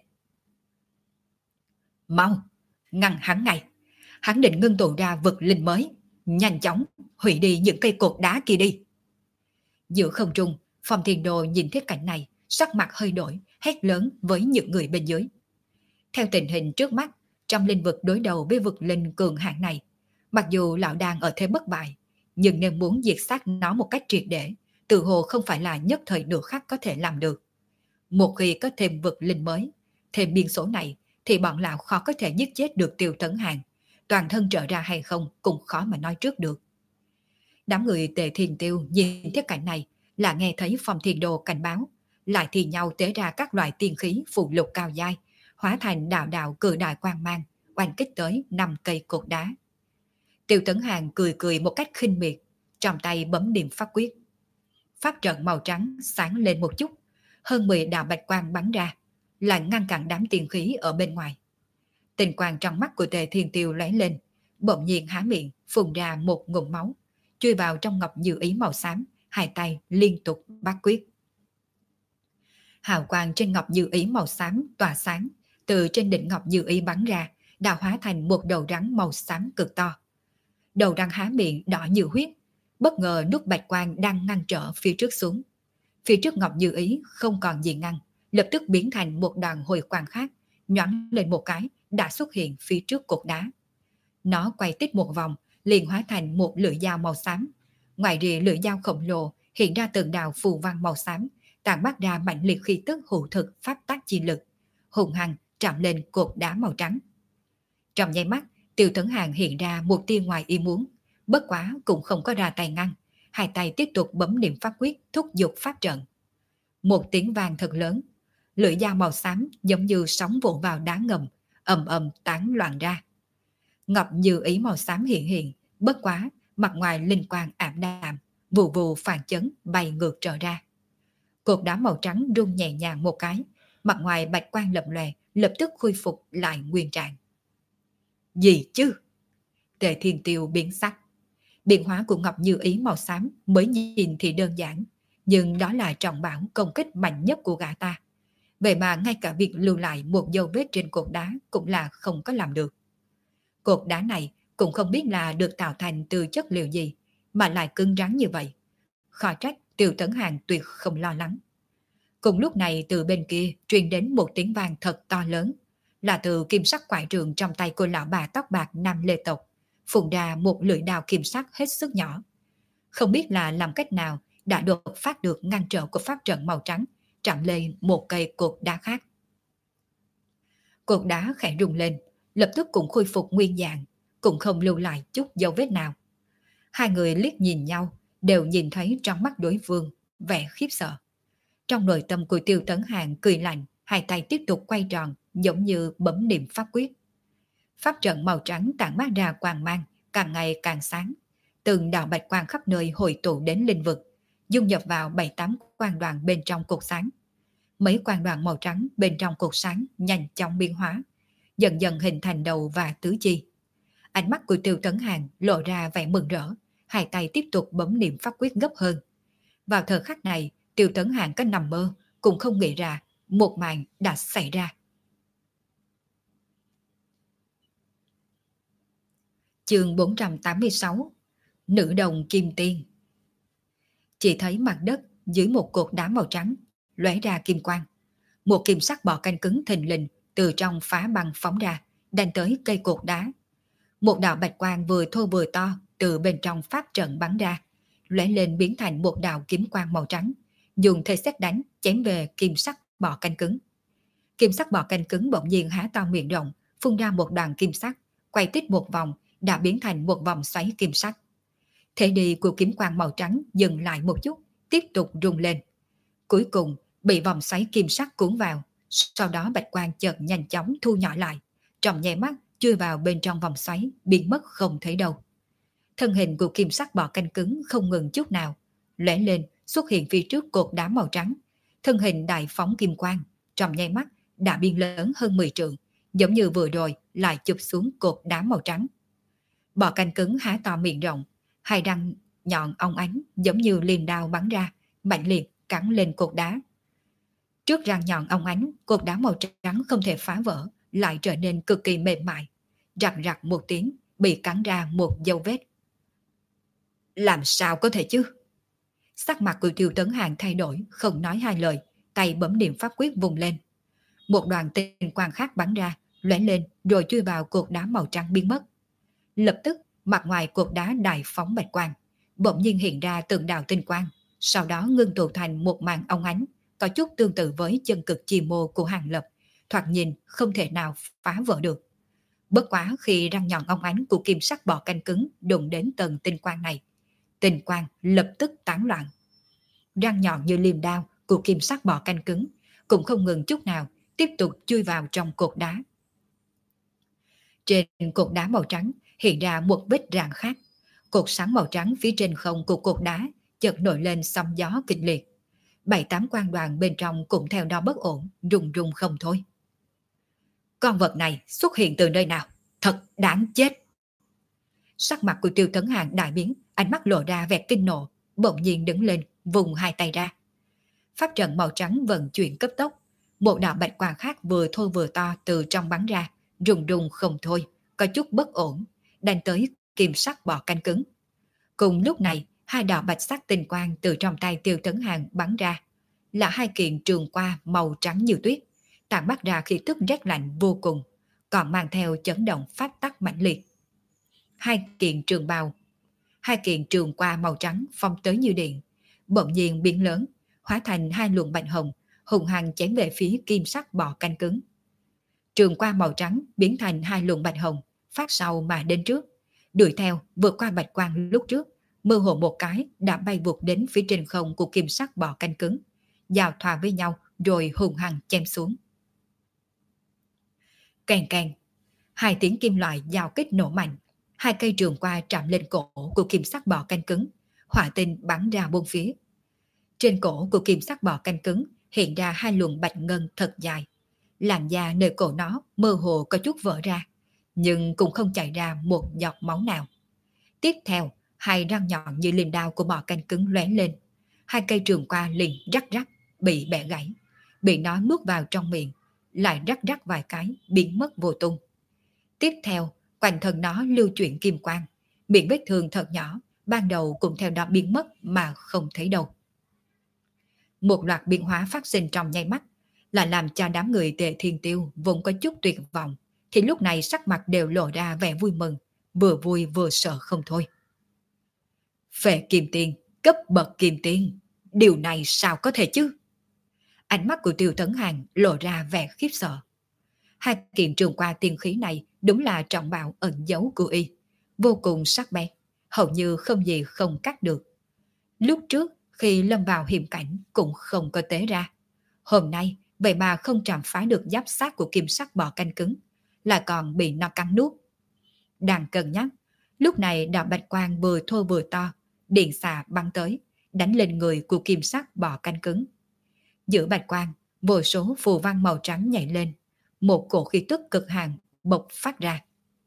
Mau, ngăn hắn ngay! Hắn định ngưng tụ ra vực linh mới, nhanh chóng hủy đi những cây cột đá kia đi. Giữa không trung, Phong Thiên Đồ nhìn thấy cảnh này, sắc mặt hơi đổi, hét lớn với những người bên dưới. Theo tình hình trước mắt, trong linh vực đối đầu với vực linh cường hạng này, mặc dù lão đang ở thế bất bại, nhưng nếu muốn diệt sát nó một cách triệt để, tự hồ không phải là nhất thời nửa khắc có thể làm được. Một khi có thêm vực linh mới, thêm biên số này, thì bọn lão khó có thể giết chết được Tiêu Tấn Hàng. Toàn thân trở ra hay không cũng khó mà nói trước được. Đám người Tề Thiên Tiêu nhìn thấy cảnh này là nghe thấy Phong Thiên Đồ cảnh báo, lại thì nhau tế ra các loại tiên khí phụ lục cao dai, hóa thành đạo đạo cự đại quang mang, oanh kích tới năm cây cột đá. Tiêu Tấn Hàng cười cười một cách khinh miệt, trong tay bấm niệm pháp quyết. Pháp trận màu trắng sáng lên một chút, hơn mười đạo bạch quang bắn ra, lại ngăn cản đám tiên khí ở bên ngoài. Tình quang trong mắt của Tề Thiên Tiêu lóe lên, bỗng nhiên há miệng phun ra một ngụm máu, chui vào trong ngọc như ý màu xám, hai tay liên tục bắt quyết. Hào quang trên ngọc như ý màu xám tỏa sáng, từ trên đỉnh ngọc như ý bắn ra, đã hóa thành một đầu rắn màu xám cực to. Đầu rắn há miệng đỏ như huyết, bất ngờ nút bạch quang đang ngăn trở phía trước xuống. Phía trước ngọc như ý không còn gì ngăn, lập tức biến thành một đoàn hồi quang khác, nhoáng lên một cái, đã xuất hiện phía trước cột đá. Nó quay tít một vòng, liền hóa thành một lưỡi dao màu xám. Ngoài rìa lưỡi dao khổng lồ hiện ra từng đạo phù văn màu xám, tản mát ra mạnh liệt khí tức hữu thực pháp tác chi lực, hùng hăng chạm lên cột đá màu trắng. Trong nháy mắt, Tiêu Tấn Hàng hiện ra một tia ngoài ý muốn, bất quá cũng không có ra tay ngăn, hai tay tiếp tục bấm niệm pháp quyết thúc giục pháp trận. Một tiếng vang thật lớn, lưỡi dao màu xám giống như sóng vỗ vào đá ngầm, ầm ầm tán loạn ra. Ngọc Như Ý màu xám hiện hiện, bất quá mặt ngoài linh quang ảm đạm, vù vù phản chấn bay ngược trở ra. Cột đá màu trắng rung nhẹ nhàng một cái, mặt ngoài bạch quang lập lòe, lập tức khôi phục lại nguyên trạng. Gì chứ? Tề Thiên Tiêu biến sắc. Biến hóa của Ngọc Như Ý màu xám mới nhìn thì đơn giản, nhưng đó là trọng bảo công kích mạnh nhất của gã ta. Vậy mà ngay cả việc lưu lại một dấu vết trên cột đá cũng là không có làm được. Cột đá này cũng không biết là được tạo thành từ chất liệu gì, mà lại cứng rắn như vậy. Khó trách Tiêu Tấn Hàng tuyệt không lo lắng. Cùng lúc này từ bên kia truyền đến một tiếng vang thật to lớn, là từ kim sắc quải trường trong tay cô lão bà tóc bạc Nam Lê tộc, phun ra một lưỡi đao kim sắc hết sức nhỏ. Không biết là làm cách nào đã đột phát được ngăn trở của pháp trận màu trắng, chạm lên một cây cột đá khác. Cột đá khẽ rung lên, lập tức cũng khôi phục nguyên dạng, cũng không lưu lại chút dấu vết nào. Hai người liếc nhìn nhau, đều nhìn thấy trong mắt đối phương vẻ khiếp sợ. Trong nội tâm của Tiêu Tấn Hàng cười lạnh, hai tay tiếp tục quay tròn, giống như bấm niệm pháp quyết. Pháp trận màu trắng tản mát ra quang mang, càng ngày càng sáng. Từng đạo bạch quang khắp nơi hội tụ đến linh vực, dung nhập vào bảy tám quang đoàn bên trong cột sáng. Mấy quang đoàn màu trắng bên trong cột sáng nhanh chóng biến hóa, dần dần hình thành đầu và tứ chi. Ánh mắt của Tiêu Tấn Hàng lộ ra vẻ mừng rỡ, hai tay tiếp tục bấm niệm pháp quyết gấp hơn. Vào thời khắc này, Tiêu Tấn Hàng có nằm mơ cũng không nghĩ ra một màn đã xảy ra. Chương bốn trăm tám mươi sáu. Nữ đồng kim tiên. Chỉ thấy mặt đất dưới một cột đá màu trắng lóe ra kim quang. Một kim sắc bọ canh cứng thình lình từ trong phá băng phóng ra, đánh tới cây cột đá. Một đạo bạch quang vừa thô vừa to từ bên trong pháp trận bắn ra, lóe lên biến thành một đạo kiếm quang màu trắng, dùng thế xét đánh chém về kim sắc bọ canh cứng. Kim sắc bọ canh cứng bỗng nhiên há to miệng rộng, phun ra một đoàn kim sắc, quay tít một vòng đã biến thành một vòng xoáy kim sắc. Thế đi của kiếm quang màu trắng dừng lại một chút, tiếp tục rung lên. Cuối cùng bị vòng xoáy kim sắc cuốn vào, sau đó bạch quang chợt nhanh chóng thu nhỏ lại, trong nháy mắt chui vào bên trong vòng xoáy, biến mất không thấy đâu. Thân hình của kim sắc bọ canh cứng không ngừng chút nào, lóe lên xuất hiện phía trước cột đá màu trắng. Thân hình đại phóng kim quang, trong nháy mắt đã biên lớn hơn mười trượng, giống như vừa rồi lại chụp xuống cột đá màu trắng. Bọ canh cứng há to miệng rộng, hai răng nhọn óng ánh giống như liềm đao bắn ra, mạnh liệt cắn lên cột đá. Trước răng nhọn óng ánh, cột đá màu trắng không thể phá vỡ, lại trở nên cực kỳ mềm mại. Rạc rạc một tiếng, bị cắn ra một dấu vết. Làm sao có thể chứ? Sắc mặt của Tiêu Tấn Hàng thay đổi, không nói hai lời, tay bấm niệm pháp quyết vùng lên. Một đoàn tinh quang khác bắn ra, lóe lên rồi chui vào cột đá màu trắng biến mất. Lập tức, mặt ngoài cột đá đại phóng bạch quang, bỗng nhiên hiện ra từng đạo tinh quang, sau đó ngưng tụ thành một màn óng ánh, có chút tương tự với chân cực chi mô của Hàng Lập, thoạt nhìn không thể nào phá vỡ được. Bất quá khi răng nhọn óng ánh của kim sắc bọ canh cứng đụng đến tầng tinh quang này, tinh quang lập tức tán loạn. Răng nhọn như liềm đao của kim sắc bọ canh cứng cũng không ngừng chút nào, tiếp tục chui vào trong cột đá. Trên cột đá màu trắng hiện ra một vết rạn khác. Cột sáng màu trắng phía trên không của cột đá chợt nổi lên sóng gió kịch liệt. Bảy tám quang đoàn bên trong cũng theo đó bất ổn, rung rung không thôi. Con vật này xuất hiện từ nơi nào? Thật đáng chết! Sắc mặt của Tiêu Tấn Hàng đại biến, ánh mắt lộ ra vẻ kinh nộ, bỗng nhiên đứng lên, vùng hai tay ra. Pháp trận màu trắng vận chuyển cấp tốc, một đạo bạch quang khác vừa thô vừa to từ trong bắn ra, rung rung không thôi, có chút bất ổn, đánh tới kim sắc bọ canh cứng. Cùng lúc này, hai đạo bạch sắc tinh quang từ trong tay Tiêu Tấn Hàng bắn ra, là hai kiện trường qua màu trắng như tuyết, tản mắt ra khí tức rét lạnh vô cùng, còn mang theo chấn động pháp tắc mãnh liệt. Hai kiện trường bào, hai kiện trường qua màu trắng phong tới như điện, bỗng nhiên biến lớn, hóa thành hai luồng bạch hồng, hùng hăng chém về phía kim sắc bò canh cứng. Trường qua màu trắng biến thành hai luồng bạch hồng, phát sau mà đến trước, đuổi theo vượt qua bạch quang lúc trước, mơ hồ một cái đã bay vụt đến phía trên không của kim sắc bò canh cứng, giao thoa với nhau rồi hùng hăng chém xuống. Kèn kèn, hai tiếng kim loại giao kích nổ mạnh, hai cây trường qua chạm lên cổ của kim sắc bò canh cứng, hỏa tinh bắn ra bốn phía. Trên cổ của kim sắc bò canh cứng hiện ra hai luồng bạch ngân thật dài, làn da nơi cổ nó mơ hồ có chút vỡ ra, nhưng cũng không chảy ra một giọt máu nào. Tiếp theo, hai răng nhọn như liềm đao của bò canh cứng lóe lên, hai cây trường qua liền rắc rắc bị bẻ gãy, bị nó nuốt vào trong miệng, lại rắc rắc vài cái biến mất vô tung. Tiếp theo, quanh thân nó lưu chuyển kim quang, miệng vết thương thật nhỏ ban đầu cũng theo đó biến mất mà không thấy đâu. Một loạt biến hóa phát sinh trong nháy mắt, là làm cho đám người Tề Thiên Tiêu vốn có chút tuyệt vọng, thì lúc này sắc mặt đều lộ ra vẻ vui mừng, vừa vui vừa sợ không thôi. Phệ kim tiên, cấp bậc kim tiên, điều này sao có thể chứ? Ánh mắt của Tiêu Tấn Hàn lộ ra vẻ khiếp sợ. Hai kiện trường qua tiên khí này đúng là trọng bảo ẩn giấu của y, vô cùng sắc bén, hầu như không gì không cắt được. Lúc trước khi lâm vào hiểm cảnh cũng không có tế ra, hôm nay vậy mà không chạm phá được giáp sát của kim sắc bò canh cứng, lại còn bị nó cắn nuốt. Đang cân nhắc, lúc này đạo bạch quang vừa thô vừa to, điện xà bắn tới, đánh lên người của kim sắc bò canh cứng. Giữa bạch quang, vô số phù văn màu trắng nhảy lên, một cổ khí tức cực hạn bộc phát ra.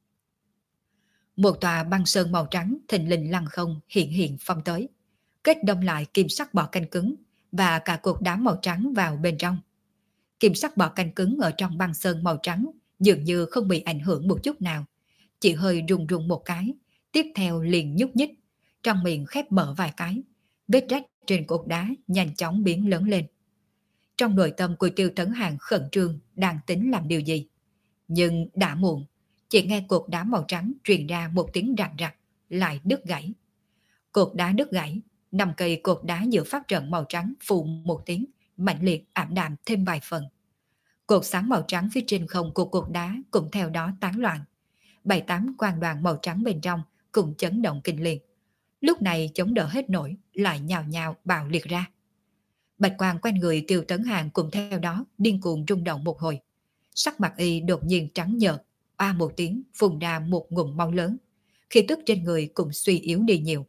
Một tòa băng sơn màu trắng thình lình lăng không hiện hiện phong tới, kết đông lại kim sắc bò canh cứng và cả cột đá màu trắng vào bên trong. Kim sắc bò canh cứng ở trong băng sơn màu trắng dường như không bị ảnh hưởng một chút nào, chỉ hơi rung rung một cái, tiếp theo liền nhúc nhích, trong miệng khép mở vài cái, vết rách trên cột đá nhanh chóng biến lớn lên. Trong nội tâm của Tiêu Tấn Hàn khẩn trương đang tính làm điều gì, nhưng đã muộn, chỉ nghe cột đá màu trắng truyền ra một tiếng rạc rạc, lại đứt gãy. Cột đá đứt gãy, năm cây cột đá giữa pháp trận màu trắng phù một tiếng, mạnh liệt ảm đạm thêm vài phần. Cột sáng màu trắng phía trên không của cột đá cũng theo đó tán loạn. Bảy tám quang đoàn màu trắng bên trong cùng chấn động kinh liệt. Lúc này chống đỡ hết nổi, lại nhào nhào bạo liệt ra. Bạch quang quanh người Tiêu Tấn Hàn cũng theo đó điên cuồng rung động một hồi. Sắc mặt y đột nhiên trắng nhợt, a một tiếng phun ra một ngụm máu lớn, khí tức trên người cũng suy yếu đi nhiều.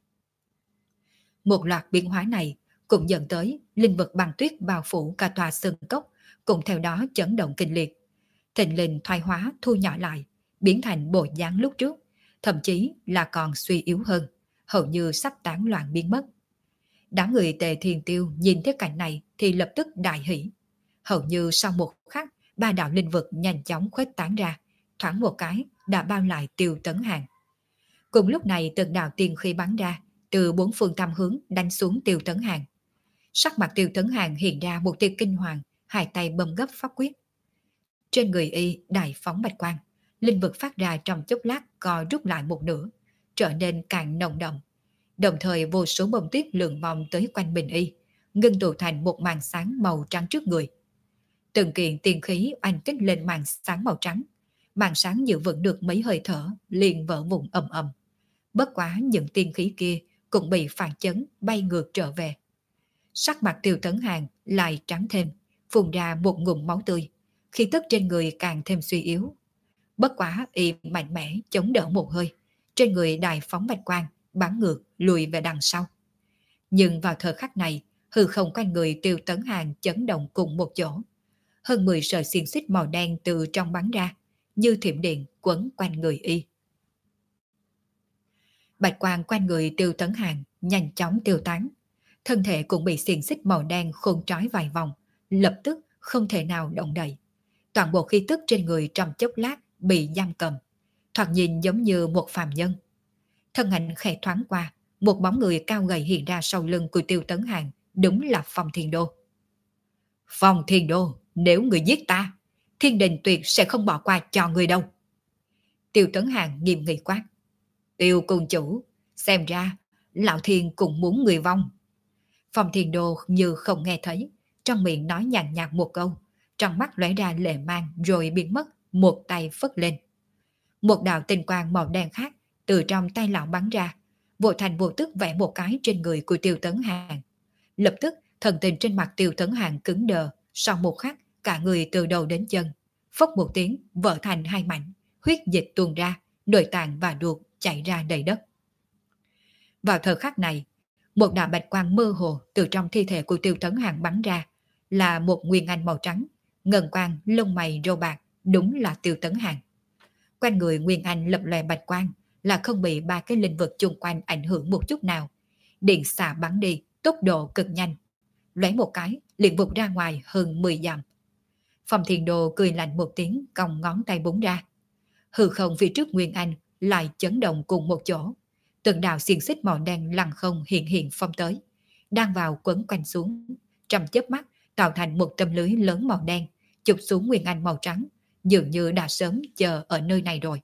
Một loạt biến hóa này cũng dẫn tới linh vực băng tuyết bao phủ cả tòa sơn cốc, cũng theo đó chấn động kinh liệt. Thịnh linh thoái hóa thu nhỏ lại, biến thành bộ dáng lúc trước, thậm chí là còn suy yếu hơn, hầu như sắp tán loạn biến mất. Đám người Tề Thiên Tiêu nhìn thấy cảnh này thì lập tức đại hỉ. Hầu như sau một khắc, ba đạo linh vực nhanh chóng khuếch tán ra, thoáng một cái đã bao lại Tiêu Tấn Hàn. Cùng lúc này từng đạo tiên khí bắn ra, từ bốn phương tam hướng đánh xuống Tiêu Tấn Hàn. Sắc mặt Tiêu Tấn Hàn hiện ra một tia kinh hoàng, hai tay bầm gấp pháp quyết. Trên người y đại phóng bạch quang, linh vực phát ra trong chốc lát co rút lại một nửa, trở nên càng nồng đậm. Đồng thời vô số bông tuyết lượn vòng tới quanh mình y, ngưng tụ thành một màn sáng màu trắng trước người. Từng kiện tiên khí oanh kích lên màn sáng màu trắng, màn sáng giữ vững được mấy hơi thở liền vỡ vụn ầm ầm. Bất quá những tiên khí kia cũng bị phản chấn bay ngược trở về. Sắc mặt Tiêu Tấn Hàn lại trắng thêm, phun ra một ngụm máu tươi, khí tức trên người càng thêm suy yếu. Bất quá y mạnh mẽ chống đỡ một hơi, trên người đại phóng bạch quang bắn ngược lùi về đằng sau. Nhưng vào thời khắc này, hư không quanh người Tiêu Tấn Hàn chấn động cùng một chỗ. Hơn mười sợi xiềng xích màu đen từ trong bắn ra, như thiểm điện quấn quanh người y. Bạch quang quanh người Tiêu Tấn Hàn nhanh chóng tiêu tán, thân thể cũng bị xiềng xích màu đen khôn trói vài vòng, lập tức không thể nào động đậy. Toàn bộ khí tức trên người trong chốc lát bị giam cầm, thoạt nhìn giống như một phàm nhân. Thân ảnh khẽ thoáng qua, một bóng người cao gầy hiện ra sau lưng của Tiêu Tấn Hàn, đúng là Phong Thiên Đô. Phong Thiên Đô, Nếu người giết ta, thiên đình tuyệt sẽ không bỏ qua cho người đâu. Tiêu Tấn Hàng nghiêm nghị quát. Tiêu cung chủ, xem ra lão thiên cũng muốn người vong. Phong Thiên Đô như không nghe thấy, trong miệng nói nhàn nhạt một câu, trong mắt lóe ra lệ mang rồi biến mất, một tay phất lên. Một đạo tinh quang màu đen khác từ trong tay lão bắn ra, vội thành vô tức vẽ một cái trên người của Tiêu Tấn Hàng. Lập tức thần tình trên mặt Tiêu Tấn Hàng cứng đờ, sau một khắc cả người từ đầu đến chân, phốc một tiếng vỡ thành hai mảnh, huyết dịch tuôn ra, nội tạng và ruột chảy ra đầy đất. Vào thời khắc này, một đạo bạch quang mơ hồ từ trong thi thể của Tiêu Tấn Hàng bắn ra, là một nguyên anh màu trắng, ngần quang, lông mày râu bạc, đúng là Tiêu Tấn Hàng. Quanh người nguyên anh lập lòe bạch quang, là không bị ba cái linh vực chung quanh ảnh hưởng một chút nào. Điện xạ bắn đi, tốc độ cực nhanh. Lóe một cái, liền vụt ra ngoài hơn mười dặm. Phong Thiên Đồ cười lạnh một tiếng, cong ngón tay búng ra. Hư không phía trước nguyên anh lại chấn động cùng một chỗ. Từng đạo xiềng xích màu đen lăng không hiện hiện phong tới, đang vào quấn quanh xuống, trong chớp mắt tạo thành một tấm lưới lớn màu đen, chụp xuống nguyên anh màu trắng, dường như đã sớm chờ ở nơi này rồi.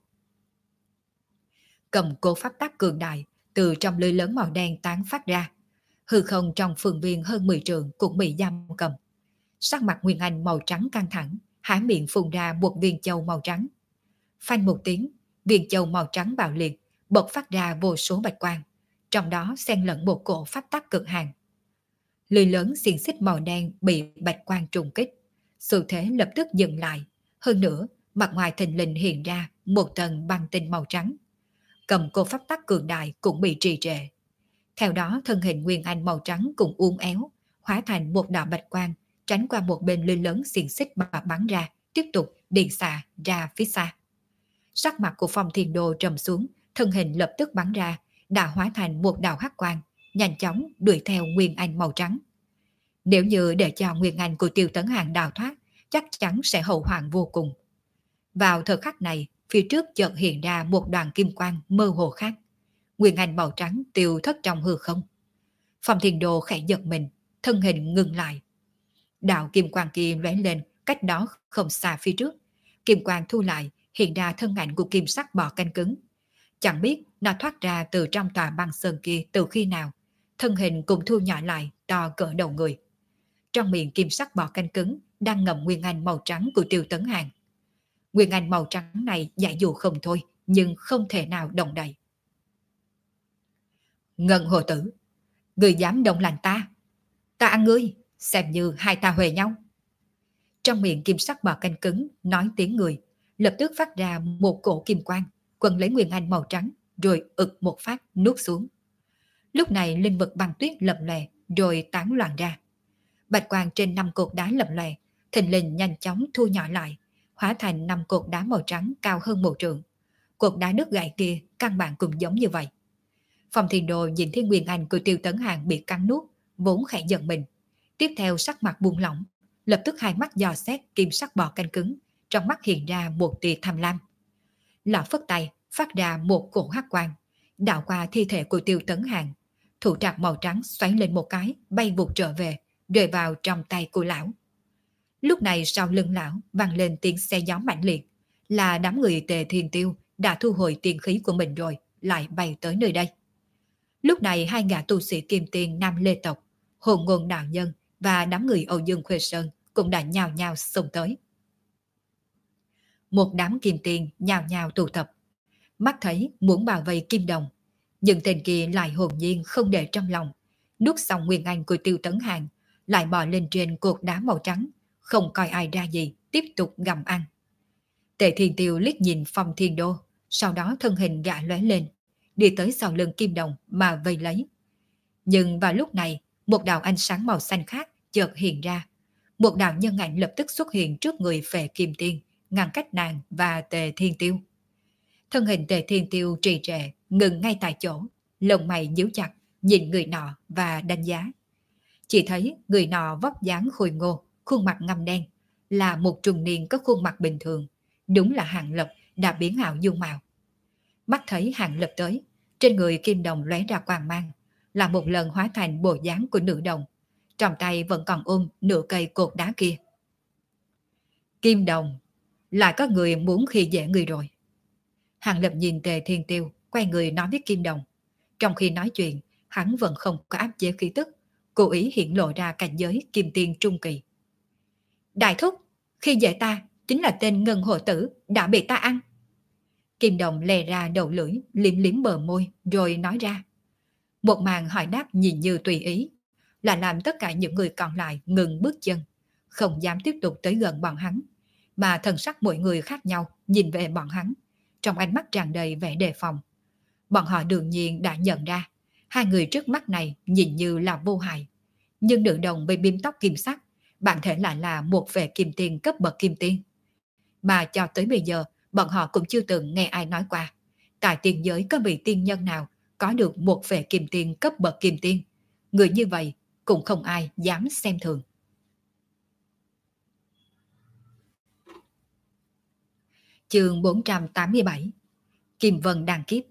Cầm cố pháp tắc cường đại từ trong lưới lớn màu đen tán phát ra, hư không trong phương viên hơn mười trượng cũng bị giam cầm. Sắc mặt nguyên anh màu trắng căng thẳng, há miệng phun ra một viên châu màu trắng. Phanh một tiếng, viên châu màu trắng bạo liệt, bộc phát ra vô số bạch quang, trong đó xen lẫn một cổ pháp tắc cực hạn. Lưới lớn xiềng xích màu đen bị bạch quang trùng kích, sự thế lập tức dừng lại. Hơn nữa, mặt ngoài thình lình hiện ra một tầng băng tinh màu trắng. Cầm cô pháp tắc cường đại cũng bị trì trệ. Theo đó thân hình nguyên anh màu trắng cũng uốn éo, hóa thành một đạo bạch quang, tránh qua một bên lưới lớn xiềng xích mà bắn ra, tiếp tục điện xạ ra phía xa. Sắc mặt của Phong Thiên Đô trầm xuống, thân hình lập tức bắn ra, đã hóa thành một đạo hắc quang, nhanh chóng đuổi theo nguyên anh màu trắng. Nếu như để cho nguyên anh của Tiêu Tấn Hàng đào thoát, chắc chắn sẽ hậu hoạn vô cùng. Vào thời khắc này, phía trước chợt hiện ra một đoàn kim quang mơ hồ khác. Nguyên anh màu trắng tiêu thất trong hư không. Phong Thiên Đô khẽ giật mình, thân hình ngừng lại. Đạo kim quang kia lóe lên cách đó không xa phía trước. Kim quang thu lại, hiện ra thân ảnh của kim sắc bò canh cứng. Chẳng biết nó thoát ra từ trong tòa băng sơn kia từ khi nào. Thân hình cũng thu nhỏ lại, to cỡ đầu người. Trong miệng kim sắc bò canh cứng đang ngậm nguyên anh màu trắng của Tiêu Tấn Hàng. Nguyên anh màu trắng này giải dụ không thôi, nhưng không thể nào động đậy. Ngân hồ tử, người dám động lành ta, ta ăn ngươi, xem như hai ta huề nhau. Trong miệng kim sắc bò canh cứng nói tiếng người, lập tức phát ra một cổ kim quang, quần lấy nguyên anh màu trắng, rồi ực một phát nuốt xuống. Lúc này linh vực băng tuyết lập lòe, rồi tán loạn ra. Bạch quang trên năm cột đá lập lòe, thình lình nhanh chóng thu nhỏ lại, hóa thành năm cột đá màu trắng cao hơn một trượng. Cột đá đứt gãy kia căn bản cũng giống như vậy. Phong Thiên Đồ nhìn thấy nguyên anh của Tiêu Tấn Hàng bị cắn nuốt, vốn khẽ giận mình. Tiếp theo sắc mặt buông lỏng, lập tức hai mắt dò xét kim sắc bò canh cứng, trong mắt hiện ra một tia tham lam. Lão phất tay phát ra một cổ hắc quang, đạo qua thi thể của Tiêu Tấn Hàng. Thủ trạc màu trắng xoáy lên một cái, bay vụt trở về, rơi vào trong tay của lão. Lúc này sau lưng lão vang lên tiếng xe gió mạnh liệt, là đám người Tề Thiên Tiêu đã thu hồi tiền khí của mình rồi, lại bay tới nơi đây. Lúc này hai gã tu sĩ kim tiền Nam Lê tộc, Hồn Ngôn đạo nhân và đám người Âu Dương Khuê Sơn cũng đã nhào nhào xông tới. Một đám kim tiền nhào nhào tụ tập, mắt thấy muốn bảo vệ Kim Đồng, nhưng tên kia lại hồn nhiên không để trong lòng, nuốt xong nguyên anh của Tiêu Tấn Hàng, lại bò lên trên cột đá màu trắng, không coi ai ra gì, tiếp tục gặm ăn. Tề Thiên Tiêu liếc nhìn Phong Thiên Đô, sau đó thân hình gã lóe lên, đi tới sau lưng Kim Đồng mà vây lấy. Nhưng vào lúc này, một đạo ánh sáng màu xanh khác chợt hiện ra. Một đạo nhân ảnh lập tức xuất hiện trước người Phệ Kim Tiên, ngăn cách nàng và Tề Thiên Tiêu. Thân hình Tề Thiên Tiêu trì trệ, ngừng ngay tại chỗ, lông mày nhíu chặt, nhìn người nọ và đánh giá. Chỉ thấy người nọ vóc dáng khôi ngô, khuôn mặt ngăm đen, là một trung niên có khuôn mặt bình thường, đúng là Hàng Lập đã biến ảo dung mạo. Mắt thấy Hàng Lập tới, trên người Kim Đồng lóe ra quang mang, là một lần hóa thành bộ dáng của nữ đồng, trong tay vẫn còn ôm nửa cây cột đá kia. Kim Đồng, lại có người muốn khi dễ người rồi. Hàng Lập nhìn Tề Thiên Tiêu, quay người nói với Kim Đồng. Trong khi nói chuyện, hắn vẫn không có áp chế khí tức, cố ý hiện lộ ra cảnh giới kim tiên trung kỳ. Đại thúc, khi dễ ta, chính là tên ngân hồ tử đã bị ta ăn. Kim Đồng lè ra đầu lưỡi, liếm liếm bờ môi, rồi nói ra. Một màn hỏi đáp nhìn như tùy ý, là làm tất cả những người còn lại ngừng bước chân, không dám tiếp tục tới gần bọn hắn, mà thần sắc mỗi người khác nhau nhìn về bọn hắn, trong ánh mắt tràn đầy vẻ đề phòng. Bọn họ đương nhiên đã nhận ra, hai người trước mắt này nhìn như là vô hại, nhưng nữ đồng bên bím tóc kim sắc, bản thể lại là một vệ kim tiên cấp bậc kim tiên. Mà cho tới bây giờ, bọn họ cũng chưa từng nghe ai nói qua, tại tiên giới có vị tiên nhân nào có được một vệ kim tiên cấp bậc kim tiên. Người như vậy cũng không ai dám xem thường. Chương bốn trăm tám mươi bảy, Kim Vân đăng kiếp.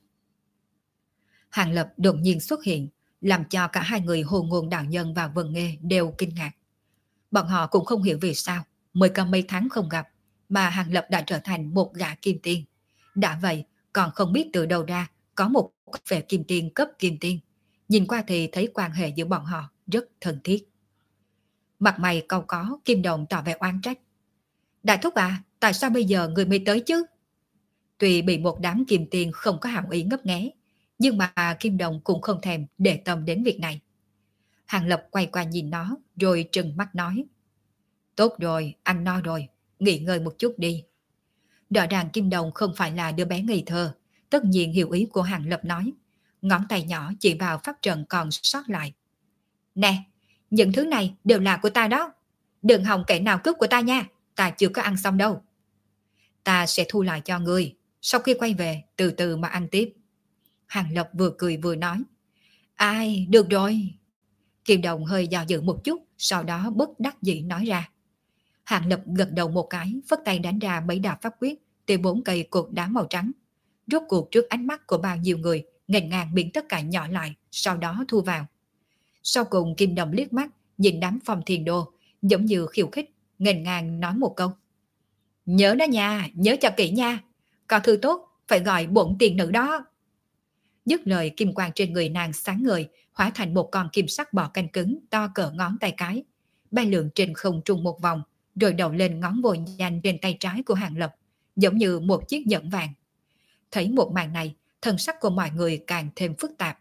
Hàng Lập đột nhiên xuất hiện, làm cho cả hai người Hồ Ngôn đạo nhân và Vân Nghê đều kinh ngạc. Bọn họ cũng không hiểu vì sao, mới có mấy tháng không gặp, mà Hàng Lập đã trở thành một gã kim tiên. Đã vậy, còn không biết từ đâu ra có một vệ kim tiên cấp kim tiên. Nhìn qua thì thấy quan hệ giữa bọn họ rất thân thiết. Mặt mày cau có, Kim Đồng tỏ vẻ oan trách. Đại thúc à, tại sao bây giờ người mới tới chứ? Tuy bị một đám kim tiên không có hảo ý ngấp nghé, nhưng mà Kim Đồng cũng không thèm để tâm đến việc này. Hàng Lập quay qua nhìn nó, rồi trừng mắt nói. Tốt rồi, ăn no rồi, nghỉ ngơi một chút đi. Rõ ràng Kim Đồng không phải là đứa bé ngây thơ, tất nhiên hiểu ý của Hàng Lập nói. Ngón tay nhỏ chỉ vào pháp trận còn sót lại. Nè, những thứ này đều là của ta đó. Đừng hòng kẻ nào cướp của ta nha, ta chưa có ăn xong đâu. Ta sẽ thu lại cho ngươi, sau khi quay về từ từ mà ăn tiếp. Hàng Lập vừa cười vừa nói. Ai, được rồi. Kim Đồng hơi dò dự một chút, sau đó bất đắc dĩ nói ra. Hàng Lập gật đầu một cái, phất tay đánh ra mấy đạo pháp quyết từ bốn cây cột đá màu trắng. Rốt cuộc trước ánh mắt của bao nhiêu người, nghênh ngang biến tất cả nhỏ lại, sau đó thu vào. Sau cùng Kim Đồng liếc mắt, nhìn đám Phong Thiên Đô, giống như khiêu khích, nghênh ngang nói một câu. Nhớ đó nha, nhớ cho kỹ nha. Có thư tốt, phải gọi bổn tiền nữ đó. Dứt lời, kim quang trên người nàng sáng ngời, hóa thành một con kim sắc bò canh cứng to cỡ ngón tay cái, bay lượn trên không trung một vòng, rồi đầu lên ngón vội nhanh trên tay trái của Hàng Lập, giống như một chiếc nhẫn vàng. Thấy một màn này, thân sắc của mọi người càng thêm phức tạp.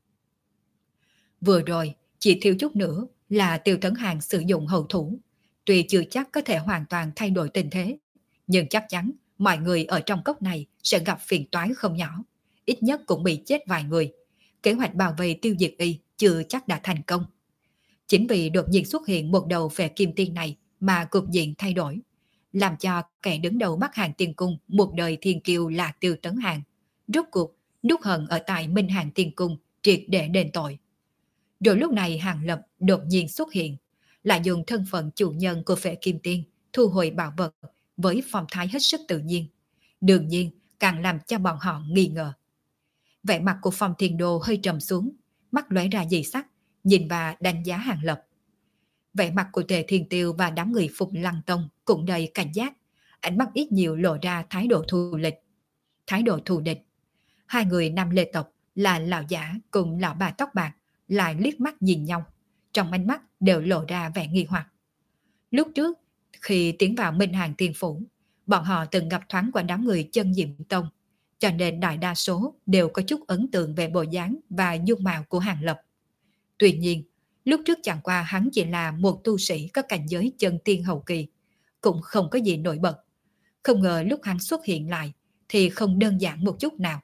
Vừa rồi, chỉ thiếu chút nữa là Tiêu Tấn Hàng sử dụng hậu thủ, tuy chưa chắc có thể hoàn toàn thay đổi tình thế, nhưng chắc chắn mọi người ở trong cốc này sẽ gặp phiền toái không nhỏ, ít nhất cũng bị chết vài người. Kế hoạch bảo vệ tiêu diệt y chưa chắc đã thành công. Chính vì đột nhiên xuất hiện một đầu về kim tiên này mà cục diện thay đổi, làm cho kẻ đứng đầu Bắc Hàng Tiên Cung một đời thiên kiêu là Tiêu Tấn Hàng, rốt cuộc nút hận ở tại Minh Hàng Tiên Cung triệt để đền tội. Rồi lúc này Hàng Lập đột nhiên xuất hiện, lại dùng thân phận chủ nhân của phệ kim tiên thu hồi bảo vật với phong thái hết sức tự nhiên, đương nhiên càng làm cho bọn họ nghi ngờ. Vẻ mặt của Phong Thiên Đô hơi trầm xuống, mắt lóe ra dị sắc, nhìn và đánh giá Hàng Lập. Vẻ mặt của Tề Thiên Tiêu và đám người Phục Lăng Tông cũng đầy cảnh giác, ánh mắt ít nhiều lộ ra thái độ thù địch. Thái độ thù địch. Hai người Nam Lê tộc là lão giả cùng lão bà tóc bạc lại liếc mắt nhìn nhau, trong ánh mắt đều lộ ra vẻ nghi hoặc. Lúc trước, khi tiến vào Minh Hàng Tiên Phủ, bọn họ từng gặp thoáng qua đám người Chân Diệm Tông, cho nên đại đa số đều có chút ấn tượng về bộ dáng và dung mạo của Hàng Lập. Tuy nhiên, lúc trước chẳng qua hắn chỉ là một tu sĩ có cảnh giới chân tiên hậu kỳ, cũng không có gì nổi bật. Không ngờ lúc hắn xuất hiện lại thì không đơn giản một chút nào.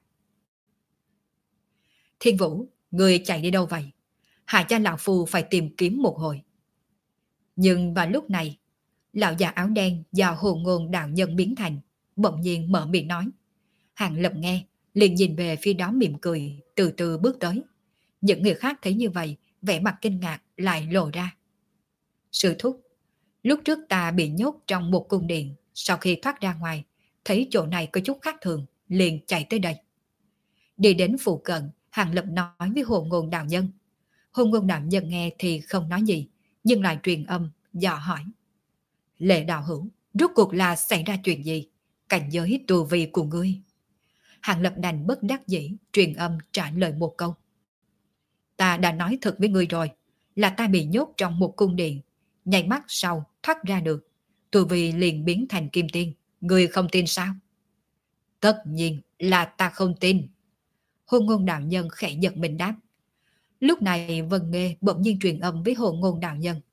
Thiên Vũ, người chạy đi đâu vậy? Hạ cho lão phu phải tìm kiếm một hồi. Nhưng vào lúc này, lão già áo đen do Hồ Ngôn đạo nhân biến thành, bỗng nhiên mở miệng nói. Hàng Lập nghe, liền nhìn về phía đó mỉm cười, từ từ bước tới. Những người khác thấy như vậy, vẻ mặt kinh ngạc lại lộ ra. Sư thúc, lúc trước ta bị nhốt trong một cung điện, sau khi thoát ra ngoài, thấy chỗ này có chút khác thường, liền chạy tới đây. Đi đến phụ cận, Hàng Lập nói với Hồ Ngôn đạo nhân. Hồ Ngôn đạo nhân nghe thì không nói gì, nhưng lại truyền âm, dò hỏi. Lệ đạo hữu, Rốt cuộc là xảy ra chuyện gì? Cảnh giới tu vi của ngươi. Hàng Lập đành bất đắc dĩ, truyền âm trả lời một câu. Ta đã nói thật với ngươi rồi, là ta bị nhốt trong một cung điện, nhảy mắt sau thoát ra được. Tu vi liền biến thành kim tiên, ngươi không tin sao? Tất nhiên là ta không tin. Hôn ngôn đạo nhân khẽ giật mình đáp. Lúc này Vân Nghê bỗng nhiên truyền âm với hồn ngôn đạo nhân.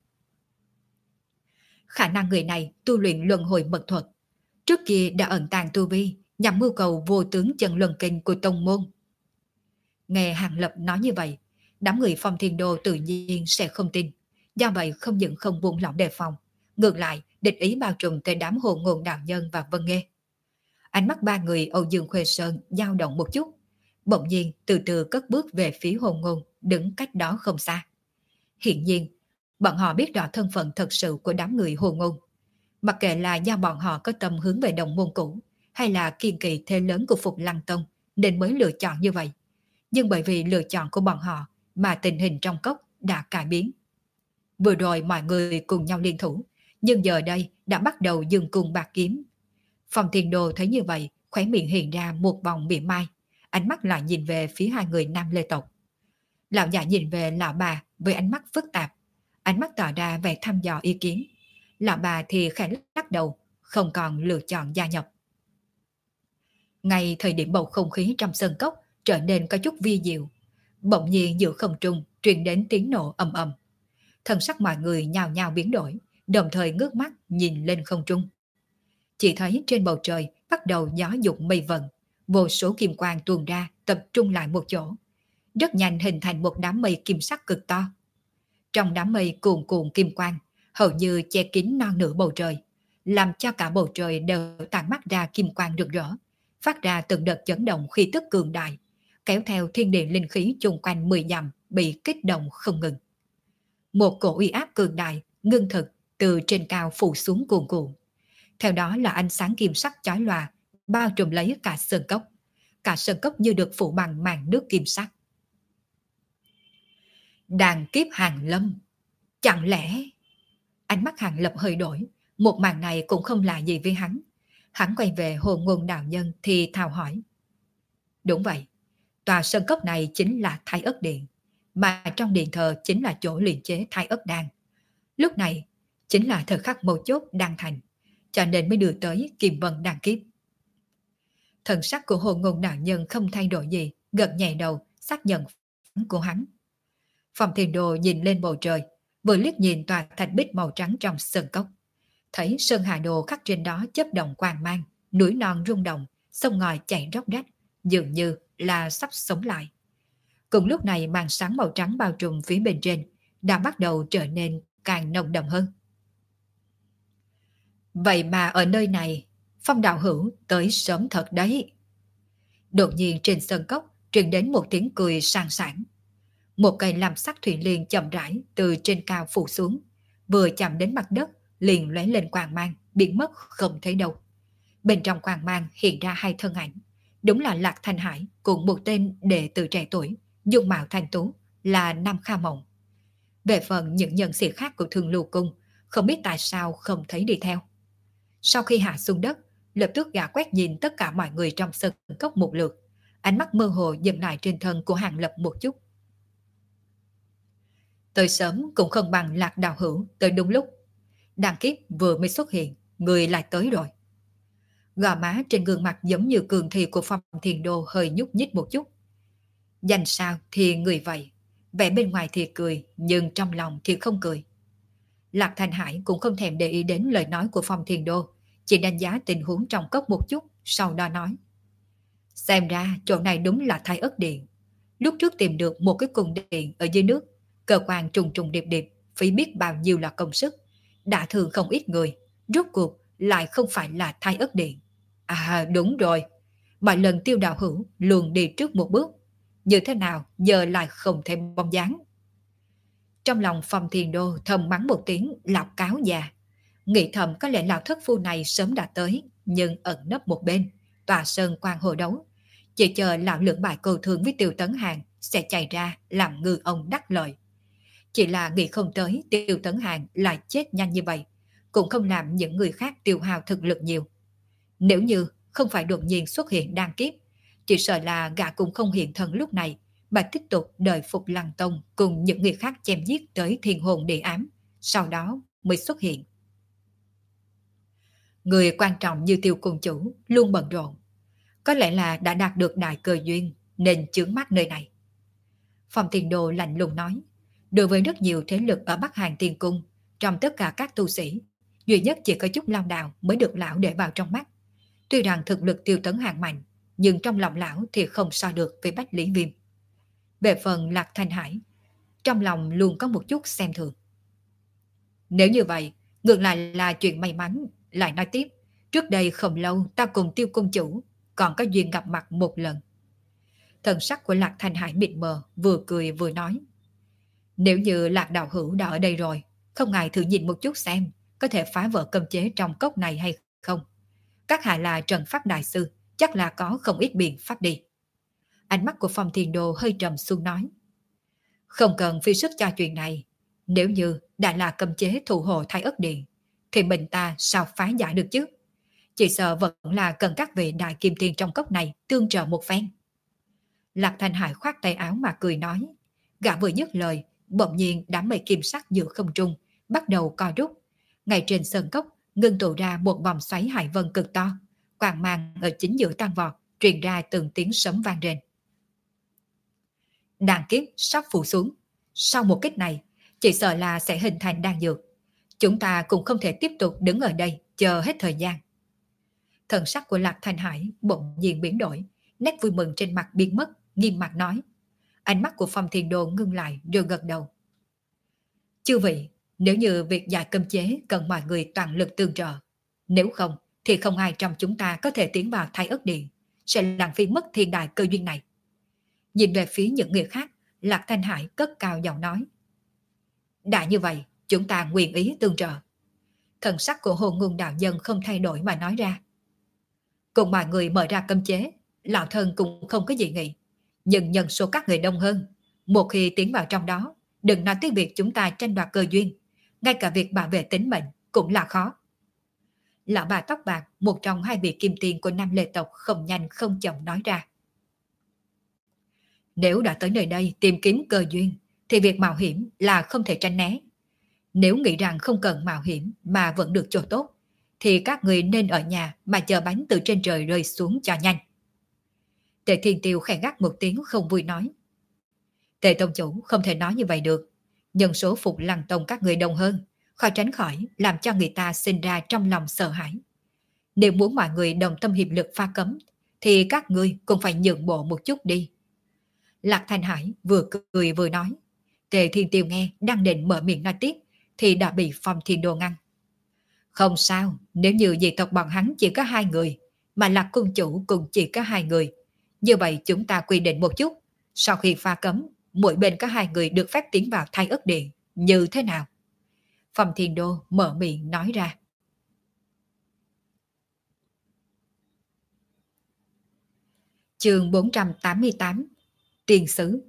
Khả năng người này tu luyện luân hồi mật thuật. Trước kia đã ẩn tàng tu vi, nhằm mưu cầu vô tướng chân luân kinh của tông môn. Nghe Hàng Lập nói như vậy, đám người Phong Thiên Đô tự nhiên sẽ không tin. Do vậy không những không buông lỏng đề phòng, ngược lại địch ý bao trùm tới đám hồn ngôn đạo nhân và Vân Nghê. Ánh mắt ba người Âu Dương Khuê Sơn dao động một chút, bỗng nhiên từ từ cất bước về phía hồn ngôn, đứng cách đó không xa. Hiện nhiên, bọn họ biết rõ thân phận thật sự của đám người hồn ngôn. Mặc kệ là do bọn họ có tâm hướng về đồng môn cũ, hay là kiên kỳ thế lớn của Phục Lăng Tông, nên mới lựa chọn như vậy. Nhưng bởi vì lựa chọn của bọn họ mà tình hình trong cốc đã cải biến. Vừa rồi mọi người cùng nhau liên thủ, nhưng giờ đây đã bắt đầu dừng cùng bạc kiếm. Phong Thiên Đồ thấy như vậy, khóe miệng hiện ra một vòng mỉa mai, ánh mắt lại nhìn về phía hai người Nam Lê tộc. Lão già nhìn về lão bà với ánh mắt phức tạp, ánh mắt tỏ ra vẻ thăm dò ý kiến. Lão bà thì khẽ lắc đầu, không còn lựa chọn gia nhập. Ngay thời điểm bầu không khí trong sân cốc trở nên có chút vi diệu, bỗng nhiên giữa không trung truyền đến tiếng nổ ầm ầm. Thân sắc mọi người nhào nhào biến đổi, đồng thời ngước mắt nhìn lên không trung. Chỉ thấy trên bầu trời bắt đầu gió dục mây vần, vô số kim quang tuôn ra tập trung lại một chỗ. Rất nhanh hình thành một đám mây kim sắc cực to. Trong đám mây cuồn cuộn kim quang, hầu như che kín non nửa bầu trời, làm cho cả bầu trời đều tản mắt ra kim quang rực rỡ, phát ra từng đợt chấn động khí tức cường đại, kéo theo thiên địa linh khí chung quanh mười dặm bị kích động không ngừng. Một cổ uy áp cường đại, ngưng thực từ trên cao phủ xuống cuồn cuộn. Theo đó là ánh sáng kim sắc chói lòa, bao trùm lấy cả sơn cốc. Cả sơn cốc như được phủ bằng màn nước kim sắc. Đàn kiếp hàng lâm. Chẳng lẽ... Ánh mắt Hàng Lập hơi đổi, một màn này cũng không lạ gì với hắn. Hắn quay về hồn ngôn đạo nhân thì thào hỏi. Đúng vậy, tòa sơn cốc này chính là Thái Ất Điện, mà trong điện thờ chính là chỗ luyện chế Thái Ất Đan. Lúc này chính là thời khắc mấu chốt đang thành, cho nên mới đưa tới Kim Vân đàn kiếp. Thần sắc của hồn ngôn đạo nhân không thay đổi gì, gật nhẹ đầu xác nhận của hắn. Phong Thiên Đồ nhìn lên bầu trời, vừa liếc nhìn tòa thạch bích màu trắng trong sơn cốc, thấy sơn hà đồ khắc trên đó chớp động quang mang, núi non rung động, sông ngòi chảy róc rách, dường như là sắp sống lại. Cùng lúc này màn sáng màu trắng bao trùm phía bên trên đã bắt đầu trở nên càng nồng đậm hơn. Vậy mà ở nơi này, Phong đạo hữu tới sớm thật đấy. Đột nhiên trên sơn cốc truyền đến một tiếng cười sang sảng. Một cây làm sắc thủy liên chậm rãi từ trên cao phủ xuống, vừa chạm đến mặt đất liền lóe lên quang mang, biến mất không thấy đâu. Bên trong quang mang hiện ra hai thân ảnh, đúng là Lạc Thanh Hải cùng một tên đệ tử trẻ tuổi, dung mạo thanh tú, là Nam Kha Mộng. Về phần những nhân sĩ khác của Thương Lưu Cung, không biết tại sao không thấy đi theo. Sau khi hạ xuống đất, lập tức gã quét nhìn tất cả mọi người trong sân cốc một lượt, ánh mắt mơ hồ dừng lại trên thân của Hàng Lập một chút. Tới sớm cũng không bằng Lạc đạo hữu tới đúng lúc. Đàn kiếp vừa mới xuất hiện, người lại tới rồi. Gò má trên gương mặt giống như cường thị của Phong Thiên Đô hơi nhúc nhích một chút. Dành sao thì người vậy, vẻ bên ngoài thì cười, nhưng trong lòng thì không cười. Lạc Thanh Hải cũng không thèm để ý đến lời nói của Phong Thiên Đô, chỉ đánh giá tình huống trong cốc một chút, sau đó nói. Xem ra chỗ này đúng là Thái Ất Điện. Lúc trước tìm được một cái cung điện ở dưới nước, cơ quan trùng trùng điệp điệp, phí biết bao nhiêu là công sức, đã thường không ít người, rốt cuộc lại không phải là Thái Ất Điện. À đúng rồi, mọi lần Tiêu đạo hữu luôn đi trước một bước, như thế nào giờ lại không thêm bóng dáng. Trong lòng Phong Thiên Đô thầm mắng một tiếng lão cáo già, nghĩ thầm có lẽ lão thất phu này sớm đã tới, nhưng ẩn nấp một bên, tòa sơn quan hồ đấu, chỉ chờ lão lưỡng bại cầu thường với Tiêu Tấn Hàng sẽ chạy ra làm ngư ông đắc lợi. Chỉ là nghĩ không tới Tiêu Tấn Hàng lại chết nhanh như vậy, cũng không làm những người khác tiêu hao thực lực nhiều. Nếu như không phải đột nhiên xuất hiện đan kiếp, chỉ sợ là gã cũng không hiện thân lúc này, mà tiếp tục đợi Phục Lăng Tông cùng những người khác chém giết tới thiên hồn địa ám, sau đó mới xuất hiện. Người quan trọng như Tiêu Cung Chủ luôn bận rộn, có lẽ là đã đạt được đại cơ duyên nên chướng mắt nơi này. Phong Tiền Đồ lạnh lùng nói, đối với rất nhiều thế lực ở Bắc Hàn Tiên Cung, trong tất cả các tu sĩ, duy nhất chỉ có chút Long Đào mới được lão để vào trong mắt. Tuy rằng thực lực Tiêu Tấn Hàn mạnh, nhưng trong lòng lão thì không so được với Bách Lý Viêm. Về phần Lạc Thanh Hải, trong lòng luôn có một chút xem thường. Nếu như vậy, ngược lại là chuyện may mắn. Lại nói tiếp, trước đây không lâu ta cùng Tiêu Cung Chủ còn có duyên gặp mặt một lần. Thần sắc của Lạc Thanh Hải mịt mờ, vừa cười vừa nói, nếu như Lạc đạo hữu đã ở đây rồi, không ngại thử nhìn một chút xem có thể phá vỡ cấm chế trong cốc này hay không. Các hạ là Trần Pháp Đại Sư, chắc là có không ít biện pháp đi. Ánh mắt của Phong Thiên Đô hơi trầm xuống nói, không cần phi sức cho chuyện này. Nếu như đã là cấm chế thù hộ Thái Ất Điện, thì mình ta sao phá giải được chứ? Chỉ sợ vẫn là cần các vị đại kim tiên trong cốc này tương trợ một phen. Lạc Thanh Hải khoát tay áo mà cười nói, gã vừa dứt lời, bỗng nhiên đám mây kim sắc giữa không trung bắt đầu co rút. Ngay trên sân cốc ngưng tụ ra một vòng xoáy hải vân cực to, quang mang ở chính giữa tăng vọt, truyền ra từng tiếng sấm vang rền. Đàn kiếp sắp phủ xuống, sau một kích này, chỉ sợ là sẽ hình thành đan dược. Chúng ta cũng không thể tiếp tục đứng ở đây chờ hết thời gian. Thần sắc của Lạc Thanh Hải bỗng nhiên biến đổi, nét vui mừng trên mặt biến mất, nghiêm mặt nói. Ánh mắt của Phong Thiên Đô ngưng lại rồi gật đầu. Chư vị, nếu như việc giải cấm chế cần mọi người toàn lực tương trợ, nếu không thì không ai trong chúng ta có thể tiến vào Thái Ất Điện, sẽ lãng phí mất thiên đại cơ duyên này. Nhìn về phía những người khác, Lạc Thanh Hải cất cao giọng nói. Đã như vậy, chúng ta nguyện ý tương trợ. Thần sắc của Hồ Ngôn đạo nhân không thay đổi mà nói ra. Cùng mọi người mở ra cấm chế, lão thân cũng không có gì nghĩ. Nhưng nhân số các người đông hơn, một khi tiến vào trong đó, đừng nói tới việc chúng ta tranh đoạt cơ duyên, ngay cả việc bảo vệ tính mệnh cũng là khó. Lão bà tóc bạc, một trong hai vị kim tiền của Nam Lê tộc không nhanh không chậm nói ra. Nếu đã tới nơi đây tìm kiếm cơ duyên, thì việc mạo hiểm là không thể tránh né. Nếu nghĩ rằng không cần mạo hiểm mà vẫn được chỗ tốt, thì các người nên ở nhà mà chờ bánh từ trên trời rơi xuống cho nhanh. Tề Thiên Tiêu khẽ gắt một tiếng không vui nói. Tề Tông Chủ không thể nói như vậy được. Nhân số Phục Lăng Tông các người đông hơn, khó tránh khỏi làm cho người ta sinh ra trong lòng sợ hãi. Nếu muốn mọi người đồng tâm hiệp lực phá cấm, thì các ngươi cũng phải nhượng bộ một chút đi. Lạc Thanh Hải vừa cười vừa nói. Tề Thiên Tiêu nghe đang định mở miệng nói tiếp, thì đã bị Phong Thiên Đô ngăn. Không sao, nếu như dị tộc bọn hắn chỉ có hai người, mà Lạc Cung Chủ cũng chỉ có hai người, như vậy chúng ta quy định một chút, sau khi pha cấm, mỗi bên có hai người được phép tiến vào Thái Ất Điện, như thế nào? Phong Thiên Đô mở miệng nói ra. Chương bốn trăm tám mươi tám, Tiền Sứ.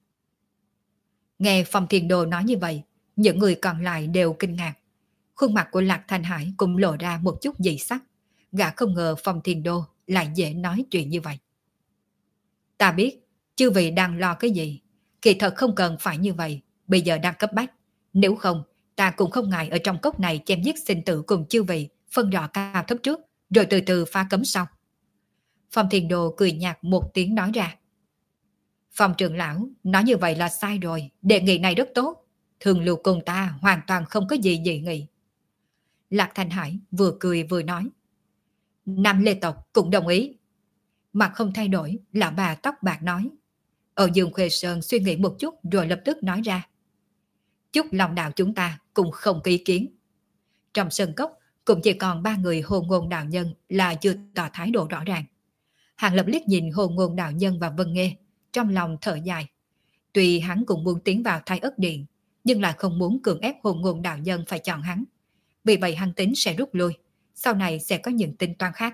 Nghe Phong Thiên Đô nói như vậy, những người còn lại đều kinh ngạc. Khuôn mặt của Lạc Thanh Hải cũng lộ ra một chút dị sắc. Gã không ngờ Phong Thiên Đô lại dễ nói chuyện như vậy. Ta biết, chư vị đang lo cái gì. Kỳ thật không cần phải như vậy, bây giờ đang cấp bách. Nếu không, ta cũng không ngại ở trong cốc này chém giết sinh tử cùng chư vị, phân rõ cao thấp trước, rồi từ từ phá cấm sau. Phong Thiên Đô cười nhạt một tiếng nói ra. Phong trưởng lão, nói như vậy là sai rồi, đề nghị này rất tốt. Thường lưu cùng ta hoàn toàn không có gì dị nghị. Lạc Thanh Hải vừa cười vừa nói. Nam Lê tộc cũng đồng ý. Mặt không thay đổi, lão bà tóc bạc nói. Ở Dương Khuê Sơn suy nghĩ một chút rồi lập tức nói ra. Chúc lòng đạo chúng ta cũng không có ý kiến. Trong sân cốc cũng chỉ còn ba người Hồ Ngôn đạo nhân là chưa tỏ thái độ rõ ràng. Hàng Lập liếc nhìn Hồ Ngôn đạo nhân và Vân Nghê, trong lòng thở dài. Tuy hắn cũng muốn tiến vào Thái Ất Điện, nhưng lại không muốn cưỡng ép Hồ Ngôn đạo nhân phải chọn hắn. Vì vậy hắn tính sẽ rút lui, sau này sẽ có những tính toán khác.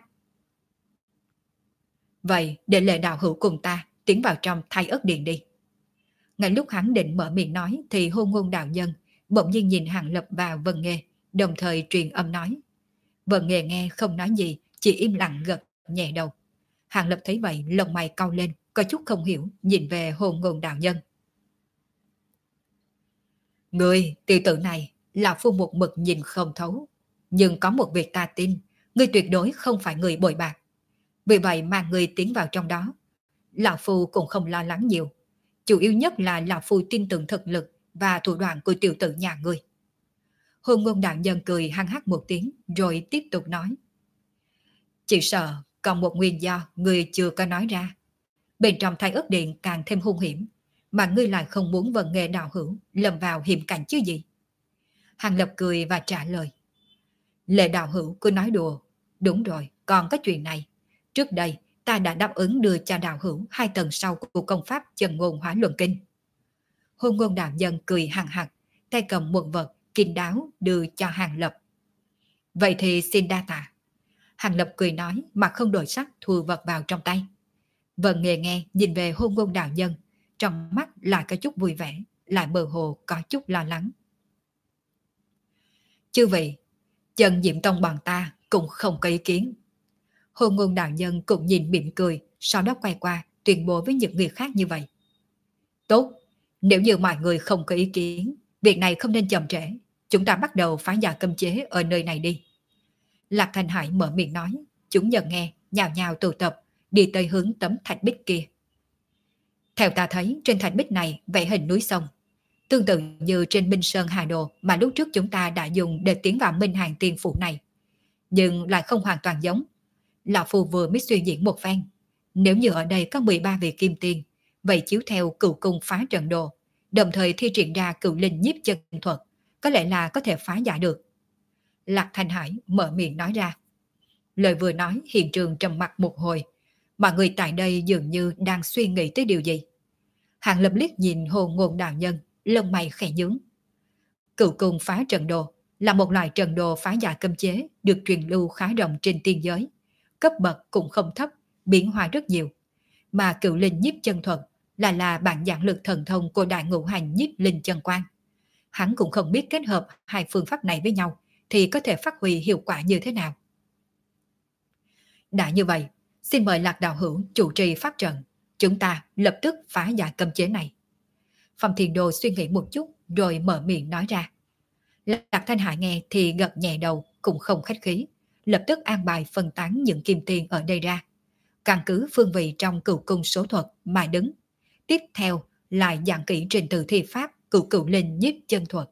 Vậy để Lệ đạo hữu cùng ta tiến vào trong Thái Ất Điện đi. Ngay lúc hắn định mở miệng nói thì Hồ Ngôn đạo nhân bỗng nhiên nhìn Hàng Lập và Vân Nghê, đồng thời truyền âm nói. Vân Nghề nghe không nói gì, chỉ im lặng gật nhẹ đầu. Hàng Lập thấy vậy, lông mày cau lên, có chút không hiểu, nhìn về Hôn Ngôn đạo nhân. Người, tiểu tử này, là phu một mực nhìn không thấu. Nhưng có một việc ta tin, ngươi tuyệt đối không phải người bội bạc. Vì vậy mà người tiến vào trong đó. Lão phu cũng không lo lắng nhiều. Chủ yếu nhất là Lão phu tin tưởng thực lực và thủ đoạn của tiểu tử nhà ngươi. Hôn Ngôn đạo nhân cười hăng hắc một tiếng, rồi tiếp tục nói. Chỉ sợ còn một nguyên do ngươi chưa có nói ra. Bên trong Thái Ức Điện càng thêm hung hiểm, mà ngươi lại không muốn Vân Nghề đạo hữu lầm vào hiểm cảnh chứ gì. Hàng Lập cười và trả lời. Lệ đạo hữu cứ nói đùa. Đúng rồi, còn có chuyện này. Trước đây ta đã đáp ứng đưa cho đạo hữu hai tầng sau của công pháp Chân Ngôn Hỏa Luân Kinh. Hôn Ngôn đạo nhân cười hằng hặc, tay cầm một vật kín đáo đưa cho Hàng Lập. Vậy thì xin đa tạ. Hàng Lập cười nói mà không đổi sắc, thu vật vào trong tay. Vân Nghề nghe nhìn về Hôn Ngôn đạo nhân, trong mắt lại có chút vui vẻ, lại mơ hồ có chút lo lắng. Chư vị, Chân Diệm Tông bọn ta cũng không có ý kiến. Hôn Ngôn đạo nhân cũng nhìn mỉm cười, sau đó quay qua tuyên bố với những người khác như vậy. Tốt, nếu như mọi người không có ý kiến, việc này không nên chậm trễ, chúng ta bắt đầu phá giải cấm chế ở nơi này đi. Lạc Thanh Hải mở miệng nói, chúng nhận nghe, nhào nhào tụ tập, đi tới hướng tấm thạch bích kia. Theo ta thấy, trên thạch bích này vẽ hình núi sông, tương tự như trên Minh Sơn Hà Đồ mà lúc trước chúng ta đã dùng để tiến vào Minh Hàng Tiên Phủ này. Nhưng lại không hoàn toàn giống. Lão Phu vừa mới suy diễn một phen. Nếu như ở đây có mười ba vị kim tiên, vậy chiếu theo cửu cung phá trận đồ, đồng thời thi triển ra cửu linh nhiếp chân thuật, có lẽ là có thể phá giải được. Lạc Thanh Hải mở miệng nói ra. Lời vừa nói hiện trường trầm mặc một hồi, mà người tại đây dường như đang suy nghĩ tới điều gì. Hàng Lập liếc nhìn Hôn Ngôn đạo nhân, lông mày khẽ nhướng. Cửu cung phá trận đồ là một loại trận đồ phá giải cấm chế được truyền lưu khá rộng trên tiên giới, cấp bậc cũng không thấp, biến hóa rất nhiều. Mà cửu linh nhiếp chân thuật là là bản dạng lực thần thông của đại ngũ hành nhiếp linh chân quan. Hắn cũng không biết kết hợp hai phương pháp này với nhau thì có thể phát huy hiệu quả như thế nào. Đã như vậy, xin mời Lạc đạo hữu chủ trì pháp trận, chúng ta lập tức phá giải cấm chế này. Phong Thiên Đồ suy nghĩ một chút rồi mở miệng nói ra. Lạc Thanh Hải nghe thì gật nhẹ đầu, cũng không khách khí, lập tức an bài phân tán những kim tiền ở đây ra, căn cứ phương vị trong cửu cung số thuật mà đứng. Tiếp theo lại giảng kỹ trình tự thi pháp cửu cửu linh nhiếp chân thuật.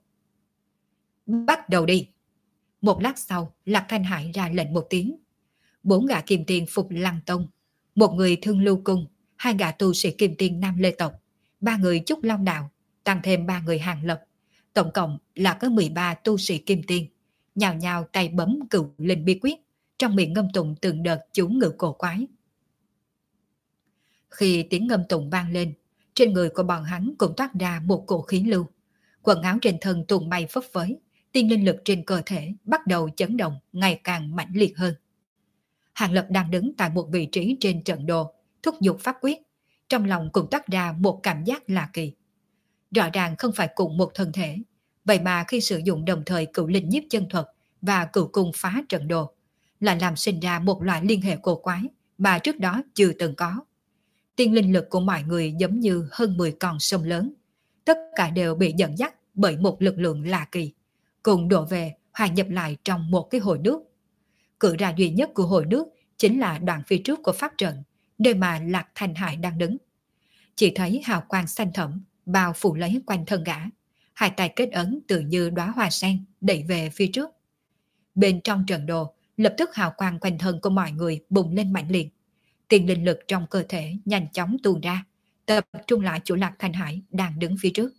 Bắt đầu đi. Một lát sau, Lạc Thanh Hải ra lệnh một tiếng. Bốn gã kim tiền phục Lăng Tông, một người Thương Lưu Cung, hai gã tu sĩ kim tiền Nam Lê Tộc, ba người Trúc Long Đạo, tăng thêm ba người Hàng Lập. Tổng cộng là có mười ba tu sĩ kim tiên, nhào nhào tay bấm cửu linh bí quyết, trong miệng ngâm tụng từng đợt chú ngữ cổ quái. Khi tiếng ngâm tụng vang lên, trên người của bọn hắn cũng toát ra một cổ khí lưu. Quần áo trên thân tung bay phấp phới, tiên linh lực trên cơ thể bắt đầu chấn động ngày càng mãnh liệt hơn. Hàng Lập đang đứng tại một vị trí trên trận đồ, thúc giục pháp quyết, trong lòng cũng toát ra một cảm giác lạ kỳ. Rõ ràng không phải cùng một thân thể, vậy mà khi sử dụng đồng thời cửu linh nhiếp chân thuật và cửu cung phá trận đồ, lại làm sinh ra một loại liên hệ cổ quái mà trước đó chưa từng có. Tiên linh lực của mọi người giống như hơn mười con sông lớn, tất cả đều bị dẫn dắt bởi một lực lượng lạ kỳ, cùng đổ về hòa nhập lại trong một cái hồ nước. Cửa ra duy nhất của hồ nước chính là đoạn phía trước của pháp trận, nơi mà Lạc Thanh Hải đang đứng. Chỉ thấy hào quang xanh thẫm bao phủ lấy quanh thân gã, hai tay kết ấn tự như đóa hoa sen đẩy về phía trước. Bên trong trận đồ, lập tức hào quang quanh thân của mọi người bùng lên mạnh liệt. Tiền linh lực trong cơ thể nhanh chóng tuôn ra, tập trung lại chỗ Lạc Thanh Hải đang đứng phía trước.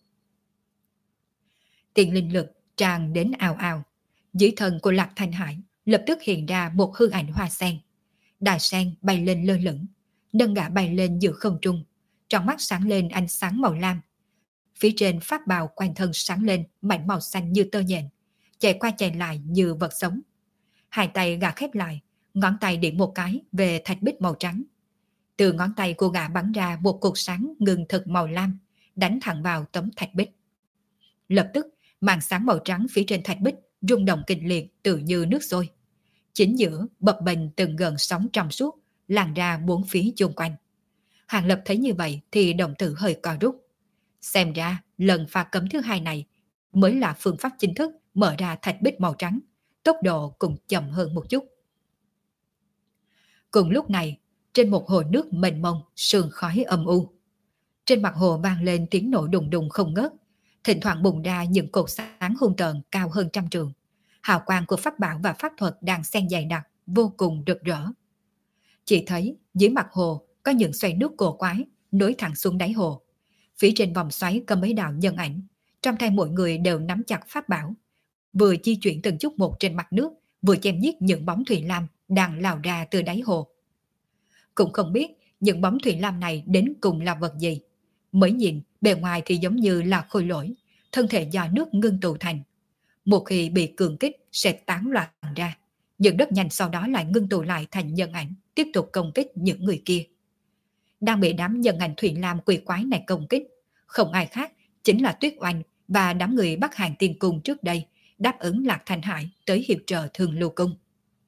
Tiền linh lực tràn đến ào ào, dưới thân của Lạc Thanh Hải lập tức hiện ra một hư ảnh hoa sen. Đài sen bay lên lơ lửng, nâng gã bay lên giữa không trung, trong mắt sáng lên ánh sáng màu lam. Phía trên pháp bào quanh thân sáng lên mảnh màu xanh như tơ nhện, chạy qua chạy lại như vật sống. Hai tay gã khép lại, ngón tay điểm một cái về thạch bích màu trắng. Từ ngón tay của gã bắn ra một cột sáng ngừng thực màu lam, đánh thẳng vào tấm thạch bích. Lập tức, màn sáng màu trắng phía trên thạch bích rung động kịch liệt tự như nước sôi. Chính giữa bập bềnh từng gần sóng trong suốt, lan ra bốn phía chung quanh. Hàng Lập thấy như vậy thì đồng tử hơi co rút. Xem ra lần pha cấm thứ hai này mới là phương pháp chính thức mở ra thạch bích màu trắng, tốc độ cũng chậm hơn một chút. Cùng lúc này, trên một hồ nước mênh mông, sương khói âm u. Trên mặt hồ vang lên tiếng nổ đùng đùng không ngớt, thỉnh thoảng bùng ra những cột sáng hung tợn cao hơn trăm trường. Hào quang của pháp bảo và pháp thuật đang xen dày đặc, vô cùng rực rỡ. Chỉ thấy dưới mặt hồ có những xoay nước cổ quái nối thẳng xuống đáy hồ. Phía trên vòng xoáy có mấy đạo nhân ảnh, trong tay mỗi người đều nắm chặt pháp bảo, vừa di chuyển từng chút một trên mặt nước, vừa chém giết những bóng thủy lam đang lao ra từ đáy hồ. Cũng không biết những bóng thủy lam này đến cùng là vật gì. Mới nhìn, bề ngoài thì giống như là khôi lỗi, thân thể do nước ngưng tụ thành. Một khi bị cường kích sẽ tán loạn ra, những đất nhanh sau đó lại ngưng tụ lại thành nhân ảnh, tiếp tục công kích những người kia. Đang bị đám nhân ảnh thủy lam quỷ quái này công kích, không ai khác chính là Tuyết Oanh và đám người Bắc Hàng Tiên Cung trước đây đáp ứng Lạc Thanh Hải tới hiệp trợ Thương Lưu Cung.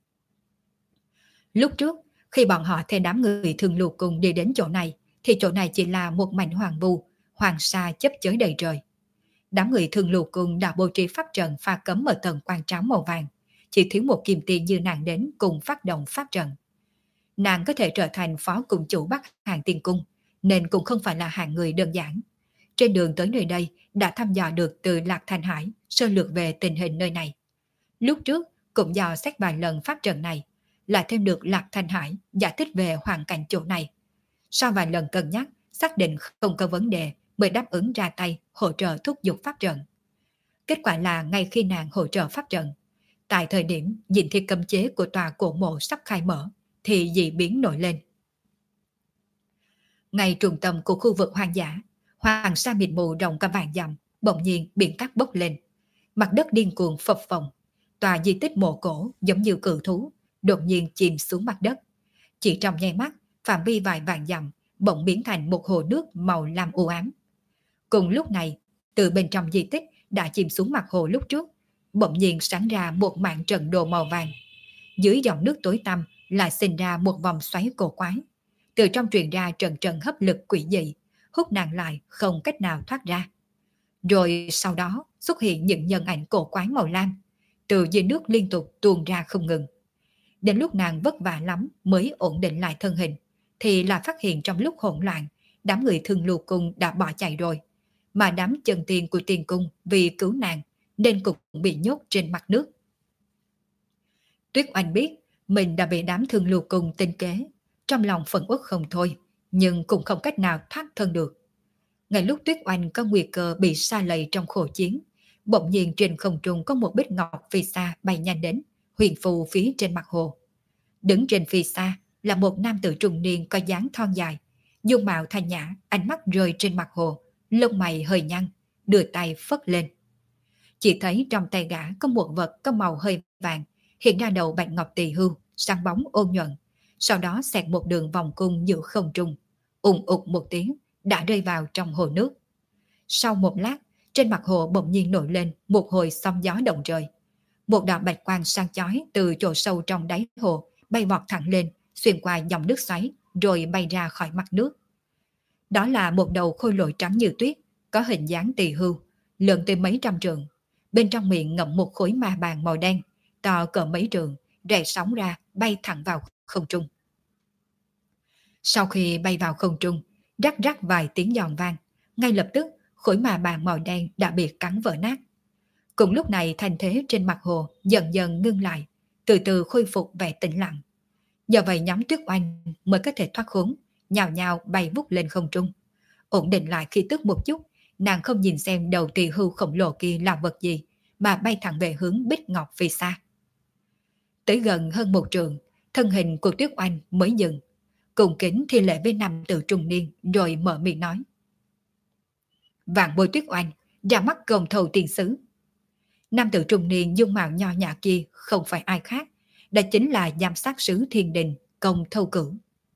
Lúc trước, khi bọn họ theo đám người Thương Lưu Cung đi đến chỗ này, thì chỗ này chỉ là một mảnh hoàng vu, hoàng sa chấp chới đầy trời. Đám người Thương Lưu Cung đã bố trí pháp trận pha cấm ở tầng quan tráo màu vàng, chỉ thiếu một kim tiền như nàng đến cùng phát động pháp trận. Nàng có thể trở thành phó cung chủ Bắc Hàng Tiên Cung, nên cũng không phải là hạng người đơn giản. Trên đường tới nơi đây đã thăm dò được từ Lạc Thanh Hải sơ lược về tình hình nơi này. Lúc trước cũng dò xét vài lần pháp trận này, lại thêm được Lạc Thanh Hải giải thích về hoàn cảnh chỗ này. Sau vài lần cân nhắc, xác định không có vấn đề mới đáp ứng ra tay hỗ trợ thúc giục pháp trận. Kết quả là ngay khi nàng hỗ trợ pháp trận, tại thời điểm nhìn thi cấm chế của tòa cổ mộ sắp khai mở, thì dị biến nổi lên. Ngay trung tâm của khu vực hoang dã, hoàng sa mịt mù rộng cả vạn dặm, bỗng nhiên biển cát bốc lên. Mặt đất điên cuồng phập phồng, tòa di tích mộ cổ giống như cự thú, đột nhiên chìm xuống mặt đất. Chỉ trong nháy mắt, phạm vi vài vạn dặm bỗng biến thành một hồ nước màu lam u ám. Cùng lúc này, từ bên trong di tích đã chìm xuống mặt hồ lúc trước, bỗng nhiên sáng ra một mảng trận đồ màu vàng. Dưới dòng nước tối tăm lại sinh ra một vòng xoáy cổ quái. Từ trong truyền ra trận trận hấp lực quỷ dị, hút nàng lại không cách nào thoát ra. Rồi sau đó xuất hiện những nhân ảnh cổ quái màu lam, từ dưới nước liên tục tuôn ra không ngừng. Đến lúc nàng vất vả lắm mới ổn định lại thân hình, thì là phát hiện trong lúc hỗn loạn, đám người Thương Lưu Cung đã bỏ chạy rồi, mà đám chân tiên của Tiên Cung vì cứu nàng nên cũng bị nhốt trên mặt nước. Tuyết Oanh biết mình đã bị đám Thương Lưu Cung tinh kế, trong lòng phẫn uất không thôi, nhưng cũng không cách nào thoát thân được. Ngay lúc Tuyết Oanh có nguy cơ bị sa lầy trong khổ chiến, bỗng nhiên trên không trung có một bích ngọc phi xa bay nhanh đến, huyền phù phía trên mặt hồ. Đứng trên phi xa là một nam tử trung niên có dáng thon dài, dung mạo thanh nhã, ánh mắt rơi trên mặt hồ, lông mày hơi nhăn, đưa tay phất lên. Chỉ thấy trong tay gã có một vật có màu hơi vàng, hiện ra đầu bạch ngọc tỳ hưu, sáng bóng ôn nhuận, sau đó xẹt một đường vòng cung giữa không trung, ùng ục một tiếng đã rơi vào trong hồ nước. Sau một lát, trên mặt hồ bỗng nhiên nổi lên một hồi sóng gió động trời. Một đạo bạch quang sáng chói từ chỗ sâu trong đáy hồ bay vọt thẳng lên, xuyên qua dòng nước xoáy, rồi bay ra khỏi mặt nước. Đó là một đầu khôi lỗi trắng như tuyết, có hình dáng tỳ hưu, lớn tới mấy trăm trượng. Bên trong miệng ngậm một khối ma bàn màu đen, to cỡ mấy trượng, rẽ sóng ra, bay thẳng vào không trung. Sau khi bay vào không trung, rắc rắc vài tiếng giòn vang, ngay lập tức khối ma bàn màu đen đã bị cắn vỡ nát. Cùng lúc này thành thế trên mặt hồ dần dần ngưng lại, từ từ khôi phục vẻ tĩnh lặng. Do vậy nhóm Tuyết Oanh mới có thể thoát khốn, nhào nhào bay vút lên không trung. Ổn định lại khí tức một chút, nàng không nhìn xem đầu tỳ hưu khổng lồ kia là vật gì, mà bay thẳng về hướng Bích Ngọc Phi xa. Tới gần hơn một trượng, thân hình của Tuyết Oanh mới dừng, cùng kính thi lễ với nam tử trung niên, rồi mở miệng nói: Vạn Bối Tuyết Oanh, ra mắt gồm thầu tiền sứ. Nam tử trung niên dung mạo nho nhã kia không phải ai khác, đó chính là giám sát sứ Thiên Đình Công Thâu Cửu.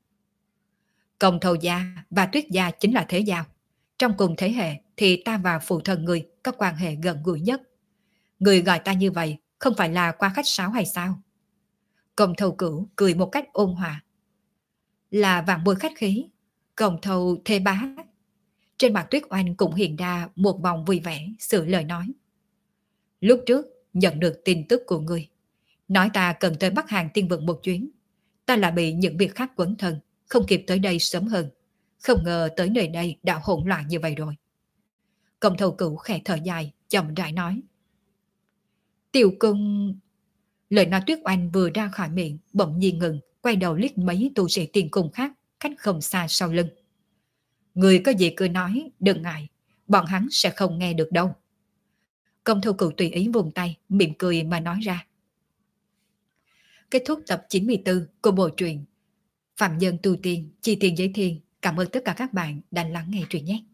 Công Thâu gia và Tuyết gia chính là thế giao. Trong cùng thế hệ thì ta và phụ thân người có quan hệ gần gũi nhất. Người gọi ta như vậy không phải là qua khách sáo hay sao? Công thầu cửu cười một cách ôn hòa. Là vạn bối khách khí, công thầu thê bá. Trên mặt Tuyết Oanh cũng hiện ra một vòng vui vẻ sự lời nói. Lúc trước nhận được tin tức của ngươi, nói ta cần tới Bắc Hàng Tiên Vực một chuyến. Ta là bị những việc khác quấn thân, không kịp tới đây sớm hơn. Không ngờ tới nơi đây đã hỗn loạn như vậy rồi. Công thầu cửu khẽ thở dài, chậm rãi nói. Tiểu cung... Lời nói Tuyết Oanh vừa ra khỏi miệng, bỗng nhiên ngừng, quay đầu liếc mấy tu sĩ tiền cung khác, cách không xa sau lưng. Người có gì cứ nói, đừng ngại, bọn hắn sẽ không nghe được đâu. Công thầu cửu tùy ý vùng tay, mỉm cười mà nói ra. Kết thúc tập chín mươi tư của bộ truyện Phạm Nhân Tu Tiên, Chi Tiền Giới Thiên. Cảm ơn tất cả các bạn đã lắng nghe truyện nhé.